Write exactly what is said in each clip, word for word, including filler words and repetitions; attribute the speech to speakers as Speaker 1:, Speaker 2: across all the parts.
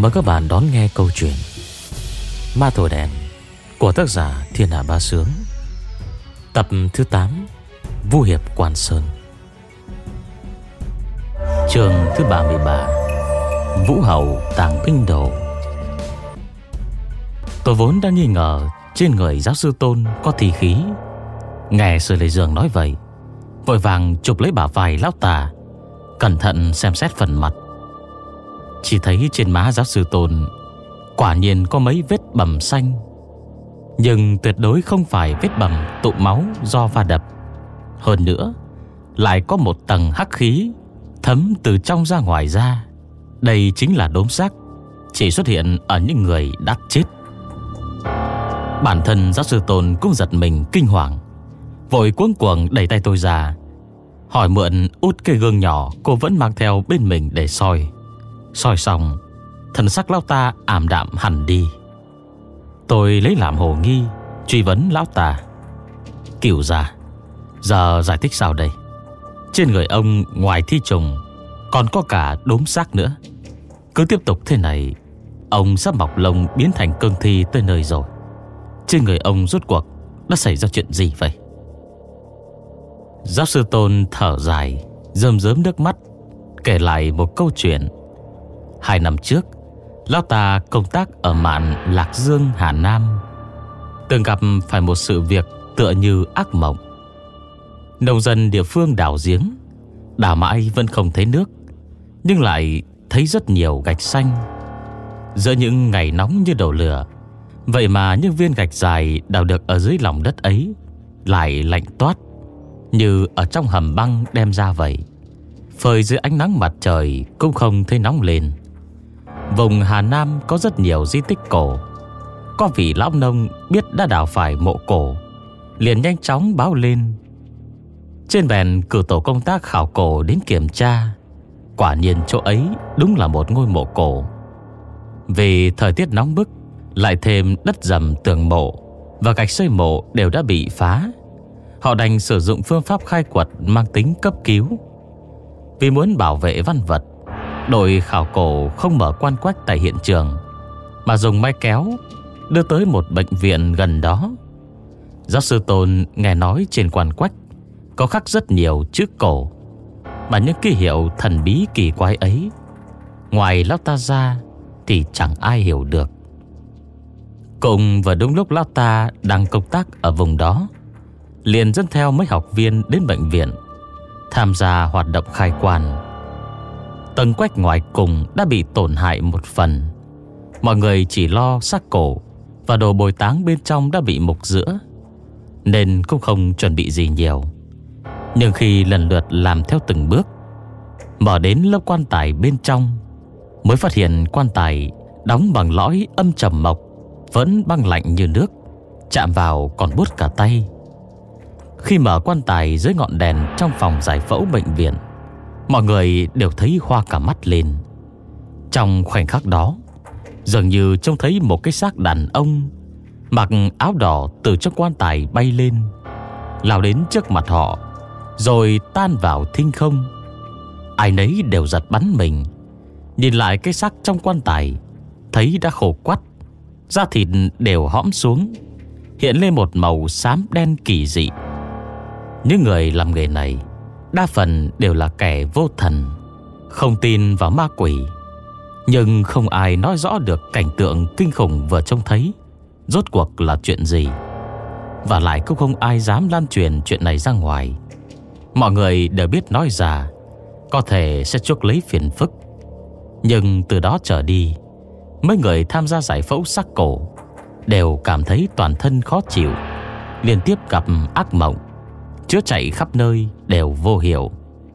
Speaker 1: Mời các bạn đón nghe câu chuyện Ma Thổi Đèn của tác giả Thiên Hạ Bá Sướng, tập thứ tám, Vu Hiệp Quan Sơn, chương thứ ba mươi ba, Vũ Hậu Tàng Binh Đồ. Tôi vốn đã nghi ngờ trên người giáo sư Tôn có thi khí. Nghe Sư Lê Dương nói vậy, vội vàng chụp lấy bả vai lão tà, cẩn thận xem xét phần mặt. Chỉ thấy trên má giáo sư Tôn quả nhiên có mấy vết bầm xanh, nhưng tuyệt đối không phải vết bầm tụ máu do va đập. Hơn nữa, lại có một tầng hắc khí thấm từ trong ra ngoài ra. Đây chính là đốm xác chỉ xuất hiện ở những người đã chết. Bản thân giáo sư Tôn cũng giật mình kinh hoàng, vội cuống cuồng đẩy tay tôi ra, hỏi mượn út cây gương nhỏ cô vẫn mang theo bên mình để soi. Soi xong, thần sắc lão ta ảm đạm hẳn đi. Tôi lấy làm hồ nghi, truy vấn lão ta: Cửu gia, giờ giải thích sao đây? Trên người ông ngoài thi trùng còn có cả đốm xác nữa. Cứ tiếp tục thế này, ông sắp mọc lông biến thành cương thi tới nơi rồi. Trên người ông rốt cuộc đã xảy ra chuyện gì vậy? Giáo sư Tôn thở dài, rơm rớm nước mắt, kể lại một câu chuyện. Hai năm trước, lão ta công tác ở mạn Lạc Dương, Hà Nam, từng gặp phải một sự việc tựa như ác mộng. Nông dân địa phương đào giếng, đào mãi vẫn không thấy nước, nhưng lại thấy rất nhiều gạch xanh. Giữa những ngày nóng như đổ lửa, vậy mà những viên gạch dài đào được ở dưới lòng đất ấy lại lạnh toát, như ở trong hầm băng đem ra vậy. Phơi dưới ánh nắng mặt trời cũng không thấy nóng lên. Vùng Hà Nam có rất nhiều di tích cổ. Có vị lão nông biết đã đào phải mộ cổ, liền nhanh chóng báo lên. Trên bèn cử tổ công tác khảo cổ đến kiểm tra. Quả nhiên chỗ ấy đúng là một ngôi mộ cổ. Vì thời tiết nóng bức, lại thêm đất dầm tường mộ và gạch xây mộ đều đã bị phá, họ đành sử dụng phương pháp khai quật mang tính cấp cứu. Vì muốn bảo vệ văn vật, đội khảo cổ không mở quan quách tại hiện trường, mà dùng máy kéo đưa tới một bệnh viện gần đó. Giáo sư Tôn nghe nói trên quan quách có khắc rất nhiều chữ cổ, mà những ký hiệu thần bí kỳ quái ấy, ngoài lão ta ra thì chẳng ai hiểu được. Cùng vào đúng lúc lão ta đang công tác ở vùng đó, liền dẫn theo mấy học viên đến bệnh viện tham gia hoạt động khai quan. Tầng quách ngoài cùng đã bị tổn hại một phần. Mọi người chỉ lo xác cổ và đồ bồi táng bên trong đã bị mục rữa, nên cũng không chuẩn bị gì nhiều. Nhưng khi lần lượt làm theo từng bước, mở đến lớp quan tài bên trong, mới phát hiện quan tài đóng bằng lõi âm trầm mộc vẫn băng lạnh như nước, chạm vào còn buốt cả tay. Khi mở quan tài dưới ngọn đèn trong phòng giải phẫu bệnh viện, mọi người đều thấy hoa cả mắt lên. Trong khoảnh khắc đó, dường như trông thấy một cái xác đàn ông mặc áo đỏ từ trong quan tài bay lên, lao đến trước mặt họ, rồi tan vào thinh không. Ai nấy đều giật bắn mình. Nhìn lại cái xác trong quan tài, thấy đã khô quắt, da thịt đều hõm xuống, hiện lên một màu xám đen kỳ dị. Những người làm nghề này đa phần đều là kẻ vô thần, không tin vào ma quỷ, nhưng không ai nói rõ được cảnh tượng kinh khủng vừa trông thấy rốt cuộc là chuyện gì. Và lại cũng không ai dám lan truyền chuyện này ra ngoài. Mọi người đều biết nói ra có thể sẽ chuốc lấy phiền phức. Nhưng từ đó trở đi, mấy người tham gia giải phẫu xác cổ đều cảm thấy toàn thân khó chịu, liên tiếp gặp ác mộng, chữa chạy khắp nơi đều vô hiệu.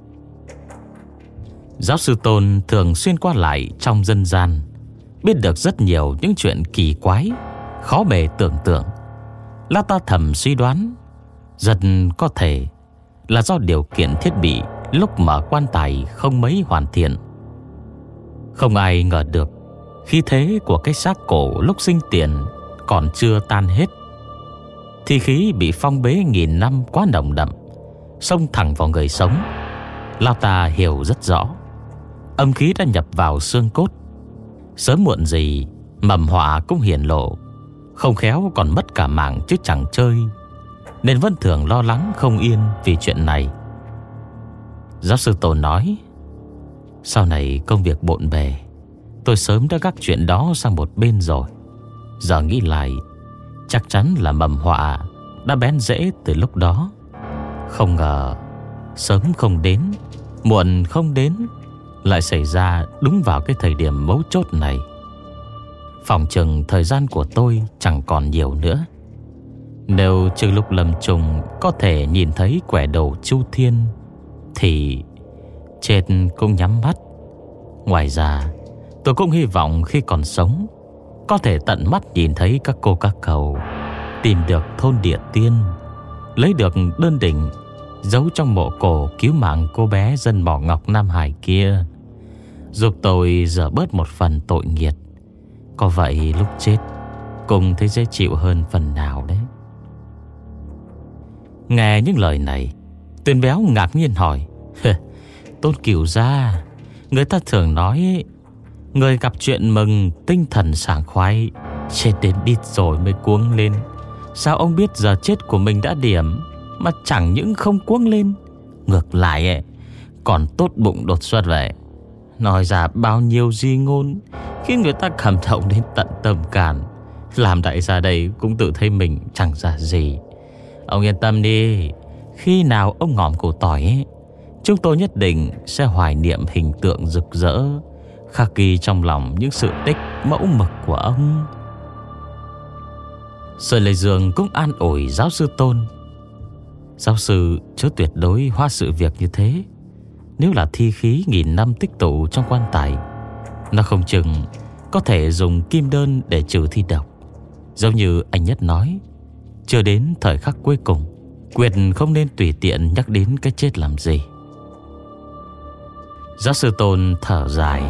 Speaker 1: Giáo sư Tôn thường xuyên qua lại trong dân gian, biết được rất nhiều những chuyện kỳ quái, khó bề tưởng tượng. Lão ta thầm suy đoán, dần có thể là do điều kiện thiết bị lúc mở quan tài không mấy hoàn thiện. Không ai ngờ được khí thế của cái xác cổ lúc sinh tiền còn chưa tan hết, thì khí bị phong bế nghìn năm quá nồng đậm, xông thẳng vào người sống. Lão ta hiểu rất rõ, âm khí đã nhập vào xương cốt, Sớm muộn gì mầm họa cũng hiển lộ, không khéo còn mất cả mạng chứ chẳng chơi. Nên vẫn thường lo lắng không yên vì chuyện này. Giáo sư Tôn nói: sau này công việc bộn bề, tôi sớm đã gác chuyện đó sang một bên rồi. Giờ nghĩ lại, chắc chắn là mầm họa đã bén rễ từ lúc đó. Không ngờ sớm không đến, muộn không đến, lại xảy ra đúng vào cái thời điểm mấu chốt này. Phòng chừng thời gian của tôi chẳng còn nhiều nữa. Nếu trừ lúc lâm trùng có thể nhìn thấy quẻ đầu Chu Thiên thì chết cũng nhắm mắt. Ngoài ra, tôi cũng hy vọng khi còn sống có thể tận mắt nhìn thấy các cô các cậu tìm được thôn Địa Tiên, lấy được đơn đỉnh giấu trong mộ cổ cứu mạng cô bé dân mỏ ngọc Nam Hải kia, giúp tôi dỡ bớt một phần tội nghiệt. Có vậy lúc chết cũng thấy dễ chịu hơn phần nào đấy. Nghe những lời này, Tuyền Béo ngạc nhiên hỏi: Tôn Cửu gia, người ta thường nói người gặp chuyện mừng tinh thần sảng khoái, chết đến đít rồi mới cuống lên. Sao ông biết giờ chết của mình đã điểm mà chẳng những không cuống lên, ngược lại ấy, còn tốt bụng đột xuất vậy? Nói ra bao nhiêu di ngôn khiến người ta cảm động đến tận tâm can. Làm đại gia đây cũng tự thấy mình chẳng ra gì. Ông yên tâm đi, khi nào ông ngỏm củ tỏi ấy, chúng tôi nhất định sẽ hoài niệm hình tượng rực rỡ, khắc ghi trong lòng những sự tích mẫu mực của ông. Sở Lệ Dương cũng an ủi giáo sư Tôn: giáo sư chớ tuyệt đối hóa sự việc như thế. Nếu là thi khí nghìn năm tích tụ trong quan tài, nó không chừng có thể dùng kim đơn để trừ thi độc. Giống như anh Nhất nói, chưa đến thời khắc cuối cùng, quyết không nên tùy tiện nhắc đến cái chết làm gì. Giáo sư Tôn thở dài: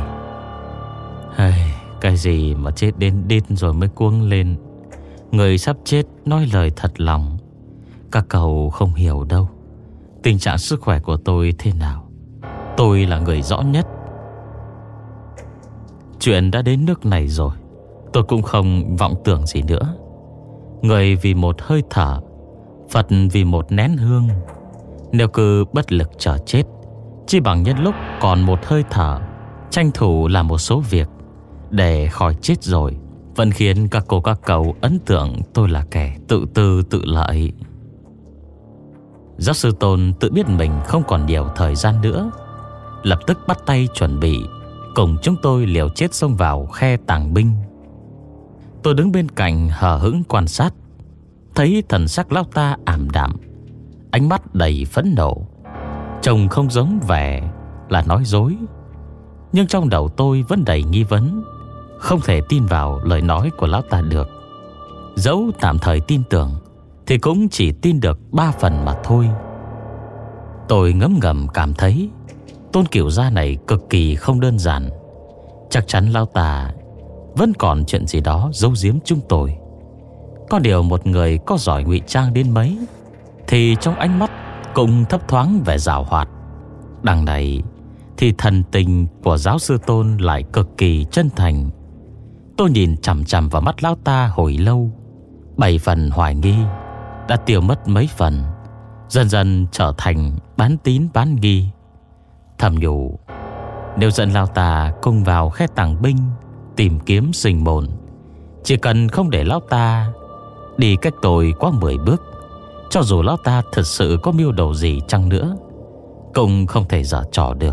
Speaker 1: cái gì mà chết đến đít rồi mới cuống lên. Người sắp chết nói lời thật lòng, các cậu không hiểu đâu. Tình trạng sức khỏe của tôi thế nào, tôi là người rõ nhất. Chuyện đã đến nước này rồi, tôi cũng không vọng tưởng gì nữa. Người vì một hơi thở, Phật vì một nén hương. Nếu cứ bất lực chờ chết, chỉ bằng nhân lúc còn một hơi thở, tranh thủ làm một số việc để khỏi chết rồi, vẫn khiến các cô các cậu ấn tượng tôi là kẻ tự tư tự lợi. Giáo sư Tôn tự biết mình không còn nhiều thời gian nữa, lập tức bắt tay chuẩn bị cùng chúng tôi liều chết xông vào khe tàng binh. Tôi đứng bên cạnh hờ hững quan sát, thấy thần sắc lão ta ảm đạm, ánh mắt đầy phẫn nộ, trông không giống vẻ là nói dối. Nhưng trong đầu tôi vẫn đầy nghi vấn, không thể tin vào lời nói của lão ta được. Dẫu tạm thời tin tưởng thì cũng chỉ tin được ba phần mà thôi. Tôi ngấm ngầm cảm thấy Tôn Cửu gia này cực kỳ không đơn giản. Chắc chắn lão ta vẫn còn chuyện gì đó giấu giếm chúng tôi. Có điều một người có giỏi ngụy trang đến mấy thì trong ánh mắt cũng thấp thoáng vẻ giảo hoạt. Đằng này thì thần tình của giáo sư Tôn lại cực kỳ chân thành. Tôi nhìn chằm chằm vào mắt lão ta hồi lâu, bảy phần hoài nghi đã tiêu mất mấy phần, dần dần trở thành bán tín bán nghi. Thầm nhủ, nếu dẫn lão ta cùng vào khe tàng binh tìm kiếm sinh mồn, chỉ cần không để lão ta đi cách tôi quá mười bước, cho dù lão ta thật sự có mưu đồ gì chăng nữa, cũng không thể giở trò được.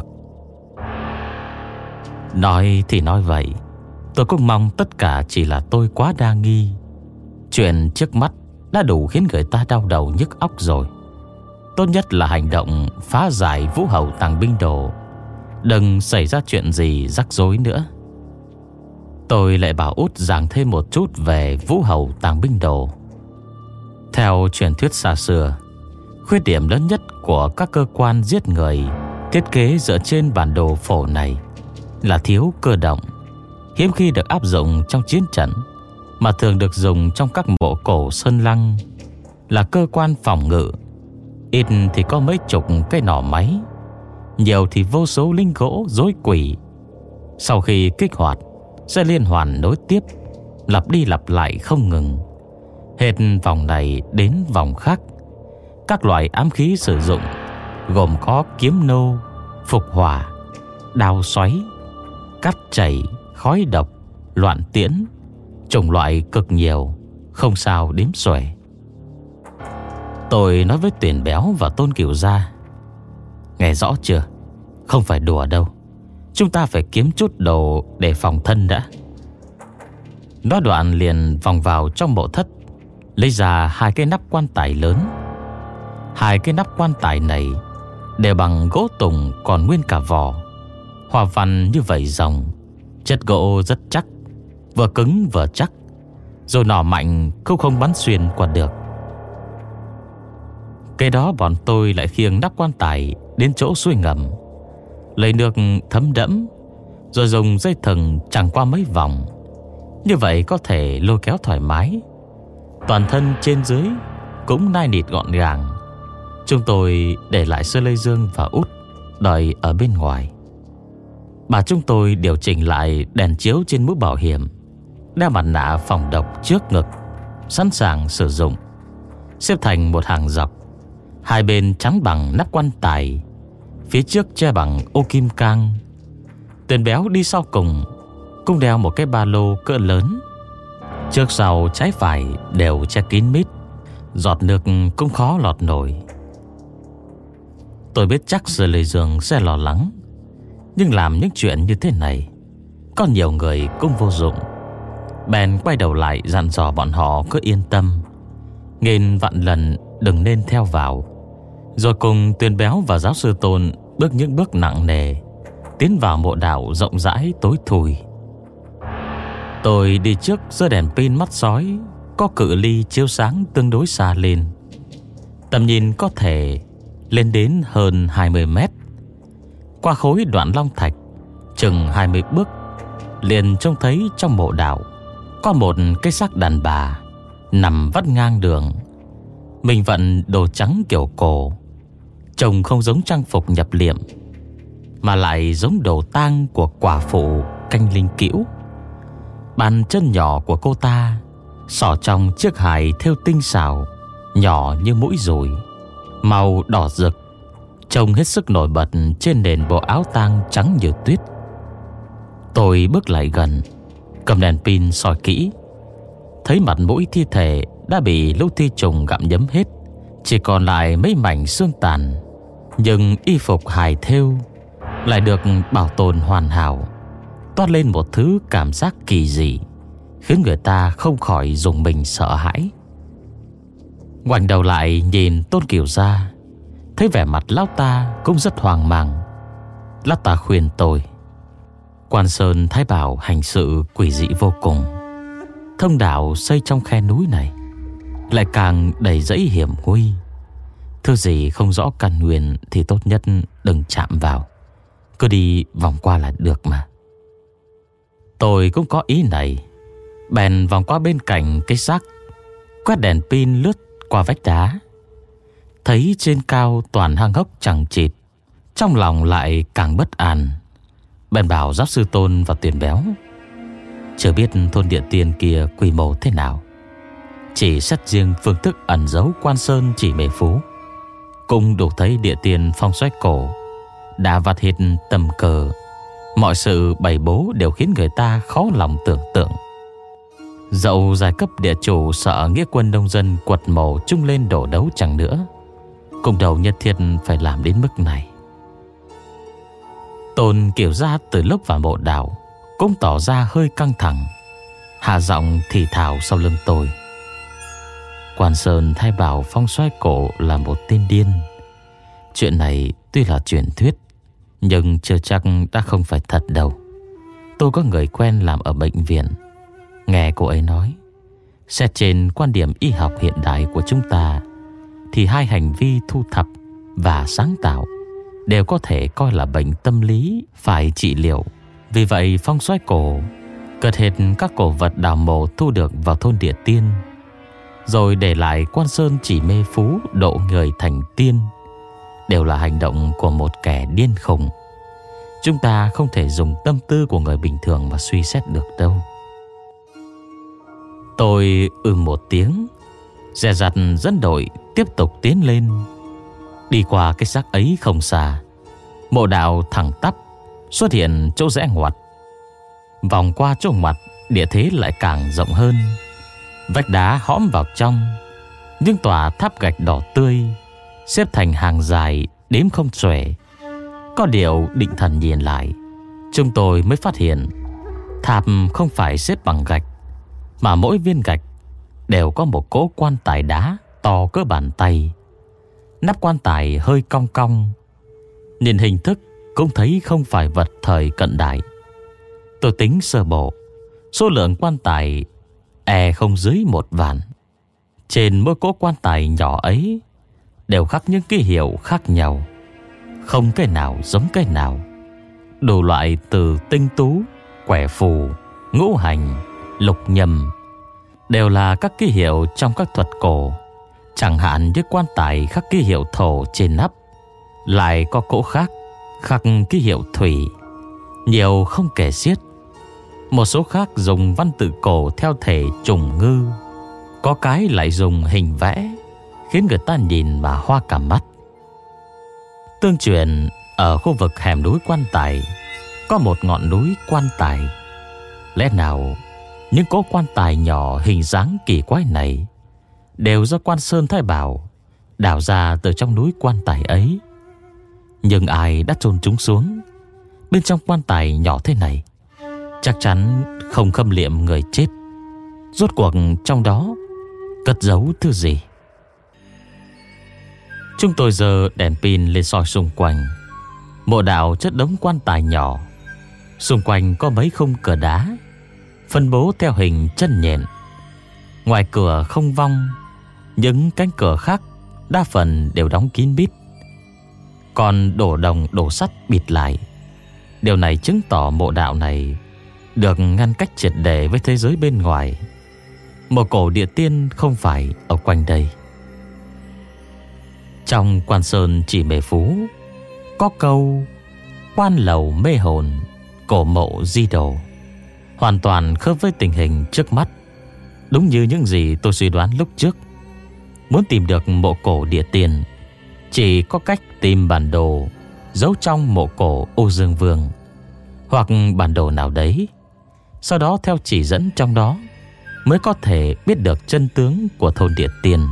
Speaker 1: Nói thì nói vậy, tôi cũng mong tất cả chỉ là tôi quá đa nghi. Chuyện trước mắt đã đủ khiến người ta đau đầu nhức óc rồi. Tốt nhất là hành động phá giải Vũ Hầu Tàng Binh Đồ, đừng xảy ra chuyện gì rắc rối nữa. Tôi lại bảo Út giảng thêm một chút về Vũ Hầu Tàng Binh Đồ. Theo truyền thuyết xa xưa, khuyết điểm lớn nhất của các cơ quan giết người thiết kế dựa trên bản đồ phổ này là thiếu cơ động, hiếm khi được áp dụng trong chiến trận, mà thường được dùng trong các mộ cổ sơn lăng là cơ quan phòng ngự. Ít thì có mấy chục cái nỏ máy, nhiều thì vô số linh gỗ rối quỷ. Sau khi kích hoạt, sẽ liên hoàn nối tiếp, lặp đi lặp lại không ngừng, hết vòng này đến vòng khác. Các loại ám khí sử dụng gồm có kiếm nô, phục hỏa, đao xoáy, cắt chảy, khói độc, loạn tiễn, chủng loại cực nhiều, không sao đếm xuể. Tôi nói với Tuyển Béo và Tôn Cửu Gia: nghe rõ chưa? Không phải đùa đâu. Chúng ta phải kiếm chút đồ để phòng thân đã. Nói đoạn liền vòng vào trong mộ thất, lấy ra hai cái nắp quan tài lớn. Hai cái nắp quan tài này đều bằng gỗ tùng còn nguyên cả vỏ, hoa văn như vảy rồng, chất gỗ rất chắc, vừa cứng vừa chắc, rồi nỏ mạnh cũng không bắn xuyên qua được. Cái đó bọn tôi lại khiêng nắp quan tài đến chỗ suối ngầm, lấy nước thấm đẫm, rồi dùng dây thừng chẳng qua mấy vòng. Như vậy có thể lôi kéo thoải mái. Toàn thân trên dưới cũng nai nịt gọn gàng. Chúng tôi để lại Sơ Lê Dương và Út đợi ở bên ngoài. Bà chúng tôi điều chỉnh lại đèn chiếu trên mũ bảo hiểm, đeo mặt nạ phòng độc trước ngực, sẵn sàng sử dụng, xếp thành một hàng dọc. Hai bên chắn bằng nắp quan tài, phía trước che bằng ô kim cang. Tuyển Béo đi sau cùng, cũng đeo một cái ba lô cỡ lớn. Trước sau trái phải đều che kín mít, giọt nước cũng khó lọt nổi. Tôi biết chắc Sơ Lê Dương sẽ lo lắng, nhưng làm những chuyện như thế này có nhiều người cũng vô dụng. Bèn quay đầu lại dặn dò bọn họ cứ yên tâm, nghìn vạn lần đừng nên theo vào. Rồi cùng Tuyển Béo và giáo sư Tôn bước những bước nặng nề tiến vào mộ đạo rộng rãi tối thui. Tôi đi trước giơ đèn pin mắt sói có cự ly chiếu sáng tương đối xa lên. Tầm nhìn có thể lên đến hơn hai mươi mét. Qua khối đoạn long thạch chừng hai mươi bước, liền trông thấy trong mộ đạo có một cái xác đàn bà nằm vắt ngang đường. Mình vận đồ trắng kiểu cổ, trông không giống trang phục nhập liệm, mà lại giống đồ tang của quả phụ canh linh cữu. Bàn chân nhỏ của cô ta xỏ trong chiếc hài thêu tinh xảo, nhỏ như mũi dùi, màu đỏ rực, trông hết sức nổi bật trên nền bộ áo tang trắng như tuyết. Tôi bước lại gần, cầm đèn pin soi kỹ, thấy mặt mũi thi thể đã bị lũ thi trùng gặm nhấm hết, chỉ còn lại mấy mảnh xương tàn. Nhưng y phục hài thêu lại được bảo tồn hoàn hảo, toát lên một thứ cảm giác kỳ dị, khiến người ta không khỏi rùng mình sợ hãi. Ngoảnh đầu lại nhìn Tôn Cửu Gia, thấy vẻ mặt lão ta cũng rất hoang mang. Lão ta khuyên tôi: Quan Sơn Thái Bảo hành sự quỷ dị vô cùng. Thông đạo xây trong khe núi này lại càng đầy rẫy hiểm nguy. Thứ gì không rõ căn nguyên thì tốt nhất đừng chạm vào, cứ đi vòng qua là được mà. Tôi cũng có ý này, bèn vòng qua bên cạnh cái xác, quét đèn pin lướt qua vách đá. Thấy trên cao toàn hang hốc chẳng chịt, trong lòng lại càng bất an. Bèn bảo giáo sư Tôn và Tuyển Béo: chưa biết thôn Địa Tiên kia quy mô thế nào, chỉ xét riêng phương thức ẩn giấu Quan Sơn Chỉ Mê Phú cũng đủ thấy Địa Tiên phong xoáy cổ đã vặt hết tầm cờ. Mọi sự bày bố đều khiến người ta khó lòng tưởng tượng. Dẫu giai cấp địa chủ sợ nghĩa quân nông dân quật mộ chung lên đổ đấu chẳng nữa, cũng đầu nhất thiết phải làm đến mức này. Tôn Cửu Gia từ lúc vào mộ đạo cũng tỏ ra hơi căng thẳng, hạ giọng thì thào sau lưng tôi: Quan Sơn Thái Bảo phong xoáy cổ là một tên điên. Chuyện này tuy là truyền thuyết, nhưng chưa chắc đã không phải thật đâu. Tôi có người quen làm ở bệnh viện, nghe cô ấy nói, xét trên quan điểm y học hiện đại của chúng ta, thì hai hành vi thu thập và sáng tạo đều có thể coi là bệnh tâm lý phải trị liệu. Vì vậy phong xoáy cổ cất hết các cổ vật đào mộ thu được vào thôn Địa Tiên, rồi để lại Quan Sơn Chỉ Mê Phú độ người thành tiên, đều là hành động của một kẻ điên khùng. chúng ta không thể dùng tâm tư của người bình thường mà suy xét được đâu. Tôi ừ một tiếng, dè dặt dẫn đội tiếp tục tiến lên. Đi qua cái xác ấy không xa, mộ đạo thẳng tắp xuất hiện chỗ rẽ ngoặt. Vòng qua chỗ ngoặt, địa thế lại càng rộng hơn. Vách đá hõm vào trong, những tòa tháp gạch đỏ tươi xếp thành hàng dài đếm không xuể. Có điều định thần nhìn lại, chúng tôi mới phát hiện tháp không phải xếp bằng gạch, mà mỗi viên gạch đều có một cỗ quan tài đá to cỡ bàn tay. Nắp quan tài hơi cong cong, nhìn hình thức cũng thấy không phải vật thời cận đại. Tôi tính sơ bộ, số lượng quan tài e không dưới một vạn. Trên mỗi cỗ quan tài nhỏ ấy đều khắc những ký hiệu khác nhau, không cái nào giống cái nào. Đủ loại từ tinh tú, quẻ phù, ngũ hành, lục nhâm đều là các ký hiệu trong các thuật cổ. Chẳng hạn như quan tài khắc ký hiệu thổ trên nắp, lại có cỗ khác khắc ký hiệu thủy, nhiều không kể xiết. Một số khác dùng văn tự cổ theo thể trùng ngư, có cái lại dùng hình vẽ, khiến người ta nhìn mà hoa cả mắt. Tương truyền ở khu vực hẻm núi Quan Tài có một ngọn núi quan tài. Lẽ nào những cỗ quan tài nhỏ hình dáng kỳ quái này đều do Quan Sơn Thái Bảo đào ra từ trong núi quan tài ấy? Nhưng ai đã chôn chúng xuống bên trong quan tài nhỏ thế này? Chắc chắn không khâm liệm người chết. Rốt cuộc trong đó cất giấu thứ gì? Chúng tôi giơ đèn pin lên soi xung quanh. Mộ đạo chất đống quan tài nhỏ, xung quanh có mấy khung cửa đá phân bố theo hình chân nhện. Ngoài cửa không vong, những cánh cửa khác đa phần đều đóng kín bít, còn đổ đồng đổ sắt bịt lại. Điều này chứng tỏ mộ đạo này được ngăn cách triệt để với thế giới bên ngoài. Một cổ địa tiên không phải ở quanh đây. Trong Quan Sơn Chỉ Mê Phú có câu quan lầu mê hồn, cổ mộ di đồ, hoàn toàn khớp với tình hình trước mắt. Đúng như những gì tôi suy đoán lúc trước. Muốn tìm được mộ cổ địa tiên, chỉ có cách tìm bản đồ giấu trong mộ cổ Ô Dương Vương, hoặc bản đồ nào đấy. Sau đó theo chỉ dẫn trong đó mới có thể biết được chân tướng của thôn địa tiên.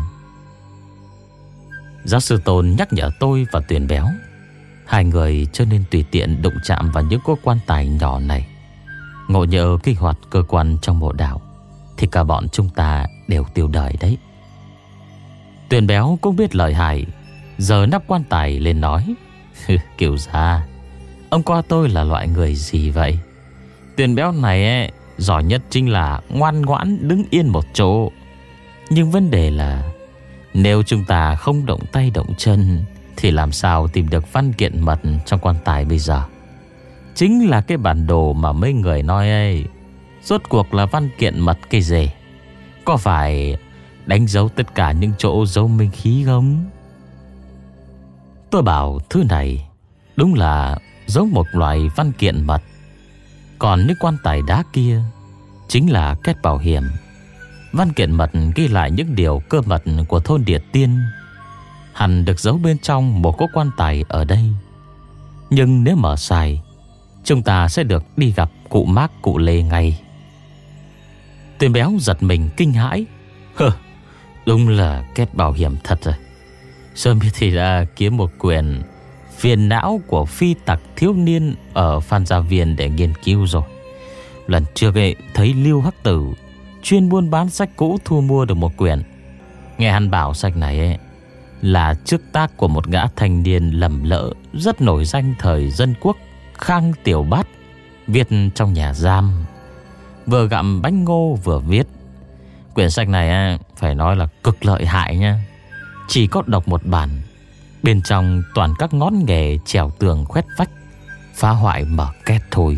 Speaker 1: Giáo sư Tôn nhắc nhở tôi và Tuyền Béo, hai người chưa nên tùy tiện đụng chạm vào những cỗ quan tài nhỏ này. Ngộ nhỡ kích hoạt cơ quan trong mộ đạo thì cả bọn chúng ta đều tiêu đời đấy. Tuyền Béo cũng biết lợi hại, giờ nắp quan tài lên nói: Kiểu ra ông coi tôi là loại người gì vậy? Tuyền Béo này ấy, giỏi nhất chính là ngoan ngoãn đứng yên một chỗ. Nhưng vấn đề là nếu chúng ta không động tay động chân thì làm sao tìm được văn kiện mật trong quan tài bây giờ? Chính là cái bản đồ mà mấy người nói ấy. Rốt cuộc là văn kiện mật cái gì? Có phải đánh dấu tất cả những chỗ giấu minh khí không? Tôi bảo thứ này đúng là giống một loại văn kiện mật. Còn những quan tài đá kia chính là kết bảo hiểm. Văn kiện mật ghi lại những điều cơ mật của thôn địa tiên, hẳn được giấu bên trong một cỗ quan tài ở đây. Nhưng nếu mở sai, chúng ta sẽ được đi gặp cụ Mác cụ Lê ngay. Tuyền Béo giật mình kinh hãi: Hơ, đúng là kết bảo hiểm thật rồi. Sớm biết thì đã kiếm một quyển Phiền não của phi tặc thiếu niên ở Phan Gia Viên để nghiên cứu rồi. Lần trước ấy, thấy Lưu Hắc Tử chuyên buôn bán sách cũ thu mua được một quyển. Nghe hắn bảo sách này ấy là trước tác của một gã thanh niên lầm lỡ rất nổi danh thời dân quốc, Khang Tiểu Bát, viết trong nhà giam, vừa gặm bánh ngô vừa viết. Quyển sách này ấy, phải nói là cực lợi hại nha. Chỉ có đọc một bản, bên trong toàn các ngón nghề trèo tường khoét vách, phá hoại mở két thôi.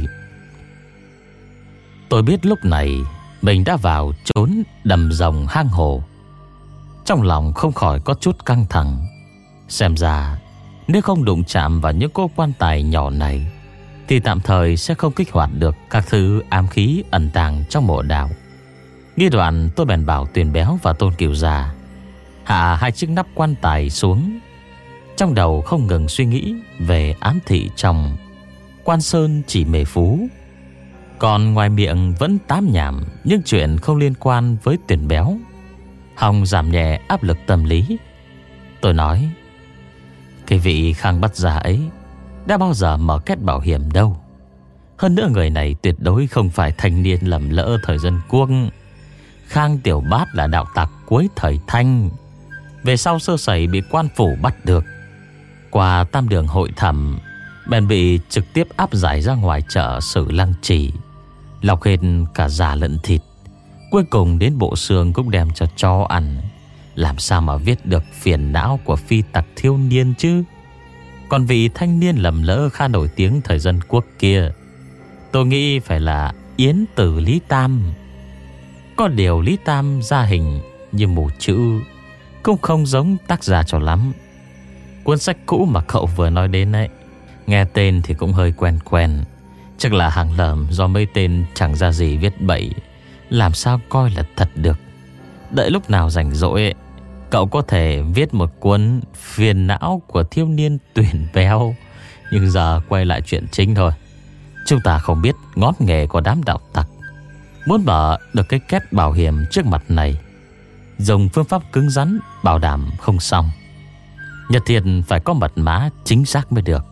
Speaker 1: Tôi biết lúc này mình đã vào trốn đầm rồng hang hồ. Trong lòng không khỏi có chút căng thẳng. Xem ra nếu không đụng chạm vào những cỗ quan tài nhỏ này thì tạm thời sẽ không kích hoạt được các thứ ám khí ẩn tàng trong mộ đào. Nghi đoạn tôi bèn bảo Tuyền Béo và Tôn Cửu già hạ hai chiếc nắp quan tài xuống, trong đầu không ngừng suy nghĩ về ám thị trong Quan Sơn Chỉ Mê Phú. Còn ngoài miệng vẫn tám nhảm những chuyện không liên quan với Tuyền Béo, hòng giảm nhẹ áp lực tâm lý. Tôi nói: cái vị Khang Bắt Già ấy đã bao giờ mở két bảo hiểm đâu. Hơn nữa người này tuyệt đối không phải thanh niên lầm lỡ thời dân quốc. Khang Tiểu Bát là đạo tặc cuối thời Thanh, về sau sơ sẩy bị quan phủ bắt được, qua tam đường hội thẩm, bèn bị trực tiếp áp giải ra ngoài chợ Sử Lăng Trì, lọc hết cả da lẫn thịt, cuối cùng đến bộ xương cũng đem cho chó ăn. Làm sao mà viết được phiền não của phi tặc thiếu niên chứ? Còn vị thanh niên lầm lỡ khá nổi tiếng thời dân quốc kia, tôi nghĩ phải là Yến Tử Lý Tam. Có điều Lý Tam ra hình như mù chữ, cũng không giống tác giả cho lắm. Cuốn sách cũ mà cậu vừa nói đến ấy, nghe tên thì cũng hơi quen quen. Chắc là hàng lởm do mấy tên chẳng ra gì viết bậy, làm sao coi là thật được. Đợi lúc nào rảnh rỗi ấy, cậu có thể viết một cuốn Phiền não của thiếu niên Tuyền Béo. Nhưng giờ quay lại chuyện chính thôi. Chúng ta không biết ngón nghề của đám đạo tặc. Muốn mở được cái két bảo hiểm trước mặt này, dùng phương pháp cứng rắn bảo đảm không xong. Nhật thiệt phải có mật mã chính xác mới được.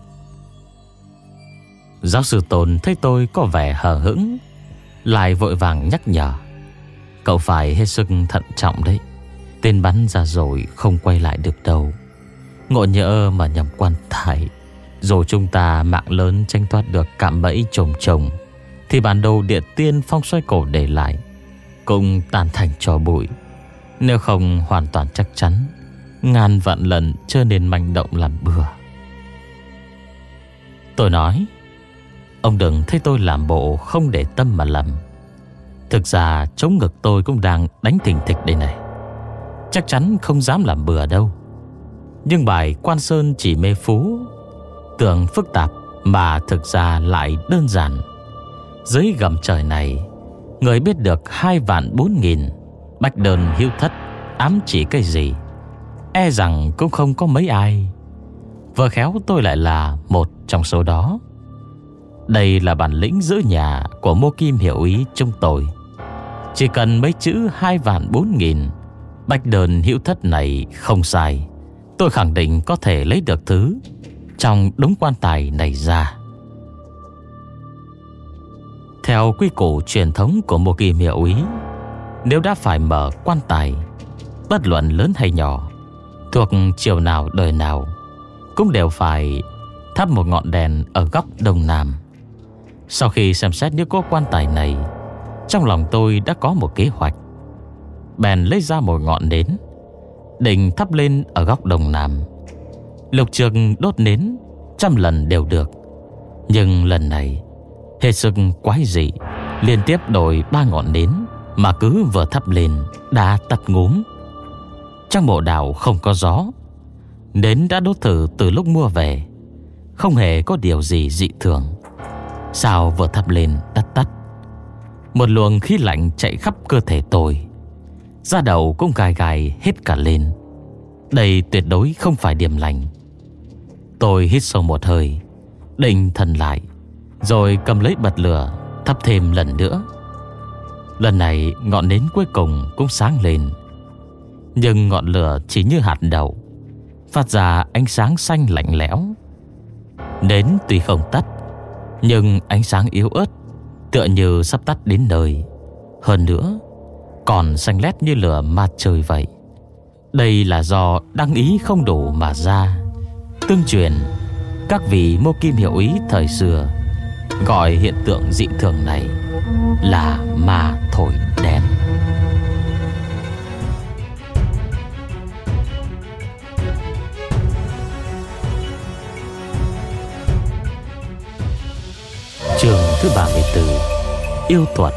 Speaker 1: Giáo sư Tôn thấy tôi có vẻ hờ hững, lại vội vàng nhắc nhở: cậu phải hết sức thận trọng đấy. Tên bắn ra rồi không quay lại được đâu. Ngộ nhỡ mà nhầm quan tài, rồi chúng ta mạng lớn tranh thoát được cạm bẫy trồng trồng, thì bản đồ địa tiên phong xoay cổ để lại cũng tan thành tro bụi. Nếu không hoàn toàn chắc chắn, ngàn vạn lần chớ nên manh động làm bừa. Tôi nói: ông đừng thấy tôi làm bộ không để tâm mà lầm. Thực ra chống ngực tôi cũng đang đánh thình thịch đây này. Chắc chắn không dám làm bừa đâu. Nhưng bài Quan Sơn Chỉ Mê Phú tưởng phức tạp mà thực ra lại đơn giản. Dưới gầm trời này, người biết được hai vạn bốn nghìn bách đơn hữu thất ám chỉ cái gì, e rằng cũng không có mấy ai. Vừa khéo tôi lại là một trong số đó. Đây là bản lĩnh giữ nhà của Mô Kim Hiểu Ý chúng tôi. Chỉ cần mấy chữ hai vạn bốn nghìn bách đơn hữu thất này không sai, tôi khẳng định có thể lấy được thứ trong đống quan tài này ra. Theo quy củ truyền thống của Mô Kim Hiểu Ý, nếu đã phải mở quan tài, bất luận lớn hay nhỏ, thuộc chiều nào đời nào, cũng đều phải thắp một ngọn đèn ở góc đông nam. Sau khi xem xét những cố quan tài này, trong lòng tôi đã có một kế hoạch. Bèn lấy ra một ngọn nến, định thắp lên ở góc đông nam. Lục Trường đốt nến trăm lần đều được, nhưng lần này hết sức quái dị, liên tiếp đổi ba ngọn nến mà cứ vừa thắp lên đã tắt ngúm. Trong mộ đảo không có gió, nến đã đốt thử từ lúc mua về, không hề có điều gì dị thường. Sao vừa thắp lên tắt tắt. Một luồng khí lạnh chạy khắp cơ thể tôi, da đầu cũng gai gai hết cả lên. Đây tuyệt đối không phải điểm lành. Tôi hít sâu một hơi, định thần lại, rồi cầm lấy bật lửa thắp thêm lần nữa. Lần này ngọn nến cuối cùng cũng sáng lên, nhưng ngọn lửa chỉ như hạt đậu, phát ra ánh sáng xanh lạnh lẽo. Nến tuy không tắt, nhưng ánh sáng yếu ớt, tựa như sắp tắt đến nơi. Hơn nữa còn xanh lét như lửa mặt trời vậy. Đây là do đăng ý không đủ mà ra. Tương truyền các vị Mô Kim Hiểu Ý thời xưa gọi hiện tượng dị thường này là ma thổi đèn. Chương thứ ba mươi tư: Yêu thuật.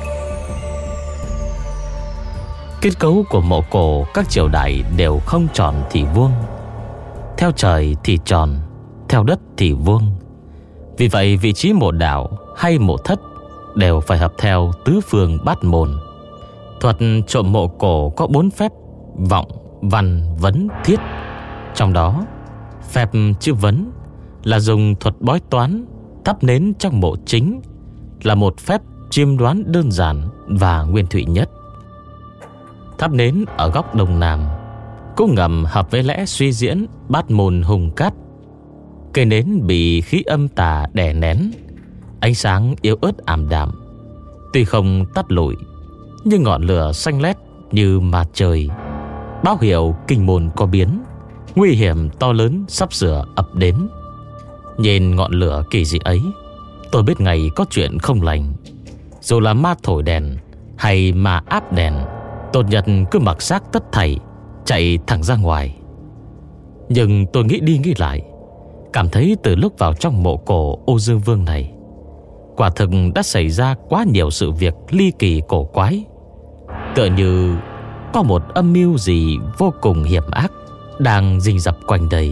Speaker 1: Kết cấu của mộ cổ các triều đại đều không tròn thì vuông, theo trời thì tròn, theo đất thì vuông. Vì vậy vị trí mộ đạo hay mộ thất đều phải hợp theo tứ phương bát môn. Thuật trộm mộ cổ có bốn phép: vọng, văn, vấn, thiết. Trong đó phép chữ vấn là dùng thuật bói toán thắp nến trong mộ chính, là một phép chiêm đoán đơn giản và nguyên thủy nhất. Thắp nến ở góc đông nam cũng ngầm hợp với lẽ suy diễn bát môn hùng cát. Cây nến bị khí âm tà đè nén, ánh sáng yếu ớt ảm đạm, tuy không tắt lụi nhưng ngọn lửa xanh lét như mặt trời, báo hiệu kinh môn có biến, nguy hiểm to lớn sắp sửa ập đến. Nhìn ngọn lửa kỳ dị ấy, tôi biết ngày có chuyện không lành. Dù là ma thổi đèn hay ma áp đèn, tốt nhất cứ mặc xác tất thảy, chạy thẳng ra ngoài. Nhưng tôi nghĩ đi nghĩ lại, cảm thấy từ lúc vào trong mộ cổ Ô Dương Vương này, quả thực đã xảy ra quá nhiều sự việc ly kỳ cổ quái, tựa như có một âm mưu gì vô cùng hiểm ác đang rình rập quanh đây.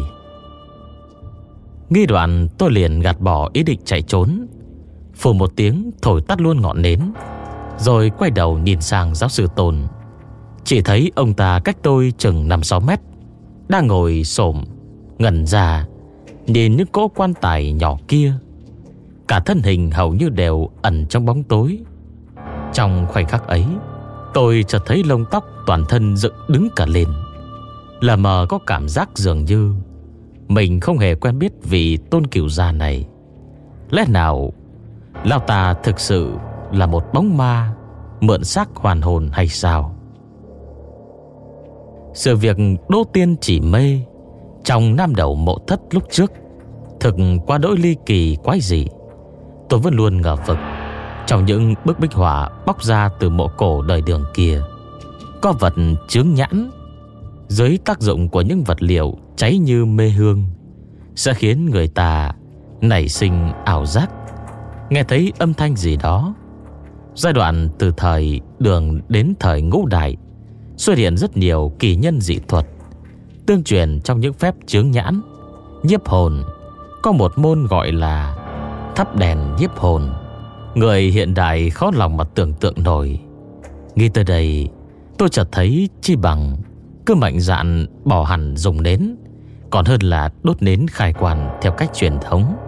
Speaker 1: Nghi đoạn tôi liền gạt bỏ ý định chạy trốn, phù một tiếng thổi tắt luôn ngọn nến, rồi quay đầu nhìn sang giáo sư Tôn. Chỉ thấy ông ta cách tôi chừng năm sáu mét, đang ngồi xổm ngẩn ra nhìn những cỗ quan tài nhỏ kia. Cả thân hình hầu như đều ẩn trong bóng tối. Trong khoảnh khắc ấy, tôi chợt thấy lông tóc toàn thân dựng đứng cả lên, lờ mờ có cảm giác dường như mình không hề quen biết vị Tôn Cửu gia này. Lẽ nào lão ta thực sự là một bóng ma mượn xác hoàn hồn hay sao? Sự việc Đỗ Tiên chỉ mê trong Nam Đầu mộ thất lúc trước thực quá đỗi ly kỳ quái dị. Tôi vẫn luôn ngờ vực trong những bức bích họa bóc ra từ mộ cổ đời Đường kia có vật chướng nhãn, dưới tác dụng của những vật liệu cháy như mê hương sẽ khiến người ta nảy sinh ảo giác, nghe thấy âm thanh gì đó. Giai đoạn từ thời Đường đến thời Ngũ Đại xuất hiện rất nhiều kỳ nhân dị thuật tương truyền. Trong những phép chướng nhãn, nhiếp hồn, có một môn gọi là thắp đèn nhiếp hồn. Người hiện đại khó lòng mà tưởng tượng nổi. Nghĩ tới đây, tôi chợt thấy chi bằng cứ mạnh dạn bỏ hẳn dùng nến, còn hơn là đốt nến khai quan theo cách truyền thống.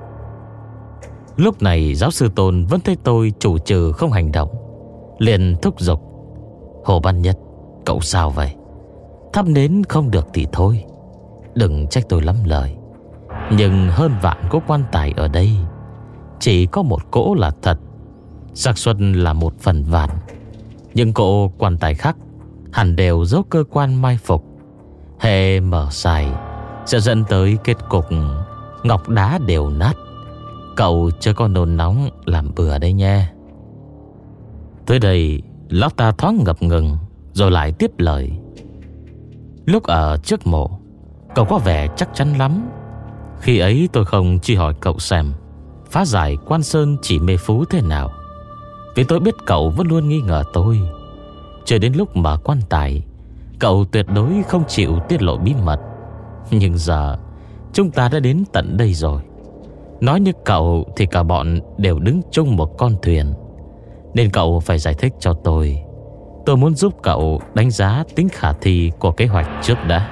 Speaker 1: Lúc này giáo sư Tôn vẫn thấy tôi chủ trừ không hành động, liền thúc giục: Hồ Văn Nhất, cậu sao vậy? Thắp nến không được thì thôi, đừng trách tôi lắm lời. Nhưng hơn vạn cỗ quan tài ở đây, chỉ có một cỗ là thật, xác suất là một phần vạn. Nhưng cỗ quan tài khác hẳn đều giấu cơ quan mai phục, hệ mở xài sẽ dẫn tới kết cục ngọc đá đều nát. Cậu chưa có nôn nóng làm bừa đây nha. Tới đây lão ta thoáng ngập ngừng, rồi lại tiếp lời: Lúc ở trước mộ, cậu có vẻ chắc chắn lắm. Khi ấy tôi không chỉ hỏi cậu xem phá giải Quan Sơn chỉ mê phú thế nào, vì tôi biết cậu vẫn luôn nghi ngờ tôi. Chờ đến lúc mở quan tài, cậu tuyệt đối không chịu tiết lộ bí mật. Nhưng giờ chúng ta đã đến tận đây rồi. Nói như cậu thì cả bọn đều đứng chung một con thuyền, nên cậu phải giải thích cho tôi. Tôi muốn giúp cậu đánh giá tính khả thi của kế hoạch trước đã.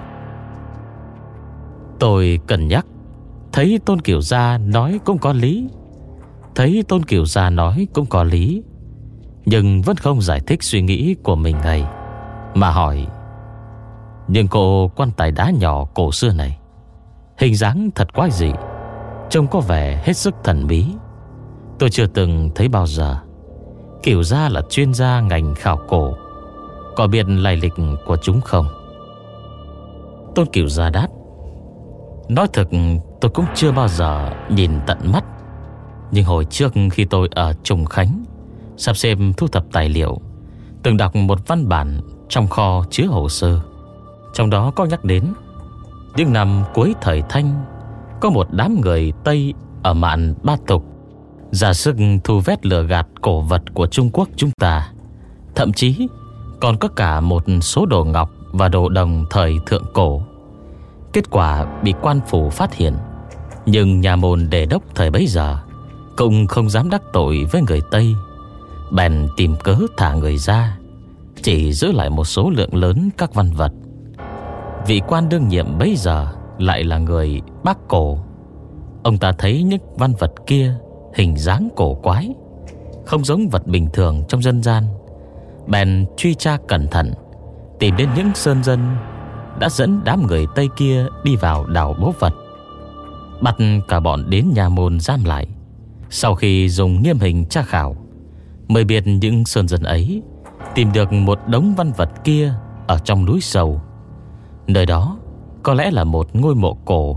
Speaker 1: Tôi cân nhắc, thấy Tôn Cửu gia nói cũng có lý. Thấy Tôn Cửu gia nói cũng có lý, nhưng vẫn không giải thích suy nghĩ của mình ngay, mà hỏi: Nhưng cô quan tài đá nhỏ cổ xưa này, hình dáng thật quái dị, trông có vẻ hết sức thần bí. Tôi chưa từng thấy bao giờ. Cửu gia là chuyên gia ngành khảo cổ, có biết lai lịch của chúng không? Tôn Cửu gia đáp: Nói thật, tôi cũng chưa bao giờ nhìn tận mắt. Nhưng hồi trước khi tôi ở Trùng Khánh sắp xếp thu thập tài liệu, từng đọc một văn bản trong kho chứa hồ sơ. Trong đó có nhắc đến những năm cuối thời Thanh, có một đám người Tây ở mạn Ba Tục ra sức thu vét lừa gạt cổ vật của Trung Quốc chúng ta. Thậm chí còn có cả một số đồ ngọc và đồ đồng thời thượng cổ. Kết quả bị quan phủ phát hiện, Nhưng nhà môn đề đốc thời bấy giờ cũng không dám đắc tội với người Tây, bèn tìm cớ thả người ra, chỉ giữ lại một số lượng lớn các văn vật. Vị quan đương nhiệm bấy giờ lại là người Bắc Cổ. Ông ta thấy những văn vật kia hình dáng cổ quái, không giống vật bình thường trong dân gian, bèn truy tra cẩn thận, tìm đến những sơn dân đã dẫn đám người Tây kia đi vào đào báu vật, bắt cả bọn đến nhà môn giam lại. Sau khi dùng nghiêm hình tra khảo, mới biết những sơn dân ấy tìm được một đống văn vật kia ở trong núi sâu. Nơi đó có lẽ là một ngôi mộ cổ.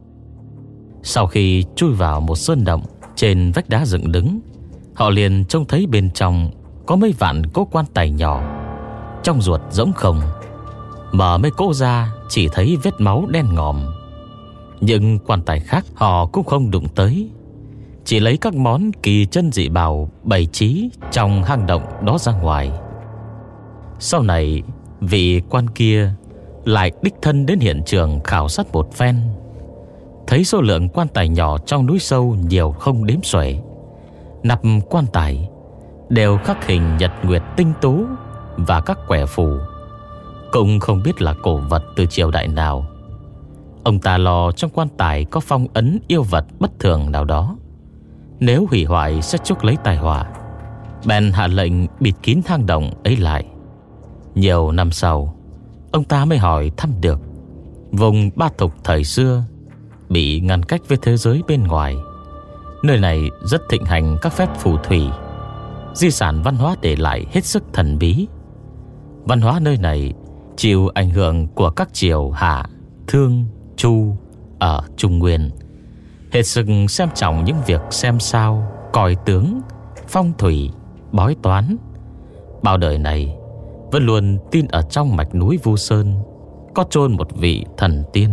Speaker 1: Sau khi chui vào một sơn động trên vách đá dựng đứng, họ liền trông thấy bên trong có mấy vạn cỗ quan tài nhỏ, trong ruột rỗng không. Mở mấy cỗ ra chỉ thấy vết máu đen ngòm. Nhưng quan tài khác họ cũng không đụng tới, chỉ lấy các món kỳ chân dị bảo bày trí trong hang động đó ra ngoài. Sau này, vị quan kia lại đích thân đến hiện trường khảo sát một phen, thấy số lượng quan tài nhỏ trong núi sâu nhiều không đếm xuể. Nắp quan tài đều khắc hình nhật nguyệt tinh tú và các quẻ phù, cũng không biết là cổ vật từ triều đại nào. Ông ta lo trong quan tài có phong ấn yêu vật bất thường nào đó, nếu hủy hoại sẽ chuốc lấy tai họa, bèn hạ lệnh bịt kín hang động ấy lại. Nhiều năm sau, ông ta mới hỏi thăm được vùng Ba Thục thời xưa bị ngăn cách với thế giới bên ngoài. Nơi này rất thịnh hành các phép phù thủy, di sản văn hóa để lại hết sức thần bí. Văn hóa nơi này chịu ảnh hưởng của các triều Hạ, Thương, Chu ở Trung Nguyên, hết sức xem trọng những việc xem sao, coi tướng, phong thủy, bói toán. Bao đời này vẫn luôn tin ở trong mạch núi Vu Sơn có chôn một vị thần tiên.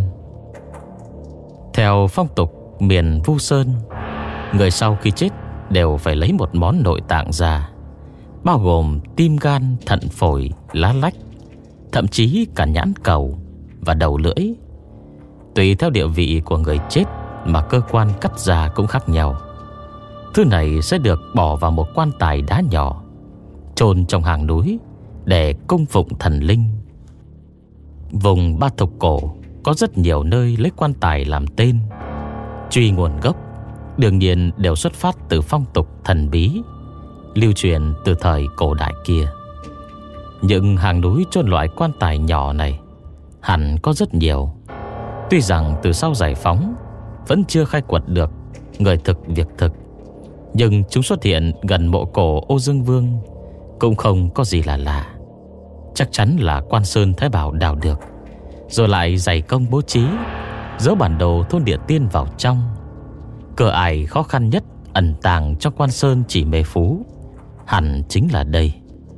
Speaker 1: Theo phong tục miền Vu Sơn, người sau khi chết đều phải lấy một món nội tạng ra, bao gồm tim gan, thận phổi, lá lách, thậm chí cả nhãn cầu và đầu lưỡi. Tùy theo địa vị của người chết mà cơ quan cắt ra cũng khác nhau. Thứ này sẽ được bỏ vào một quan tài đá nhỏ, chôn trong hang núi để cung phụng thần linh. Vùng Ba Thục cổ có rất nhiều nơi lấy quan tài làm tên. Truy nguồn gốc, đương nhiên đều xuất phát từ phong tục thần bí lưu truyền từ thời cổ đại kia. Những hang núi chôn loại quan tài nhỏ này hẳn có rất nhiều. Tuy rằng từ sau giải phóng vẫn chưa khai quật được người thực việc thực, nhưng chúng xuất hiện gần mộ cổ Ô Dương Vương cũng không có gì là lạ. Chắc chắn là Quan Sơn Thái Bảo đào được, rồi lại dày công bố trí, giấu bản đồ thôn Địa Tiên vào trong. Cửa ải khó khăn nhất ẩn tàng trong Quan Sơn Chỉ Mê Phú hẳn chính là đây.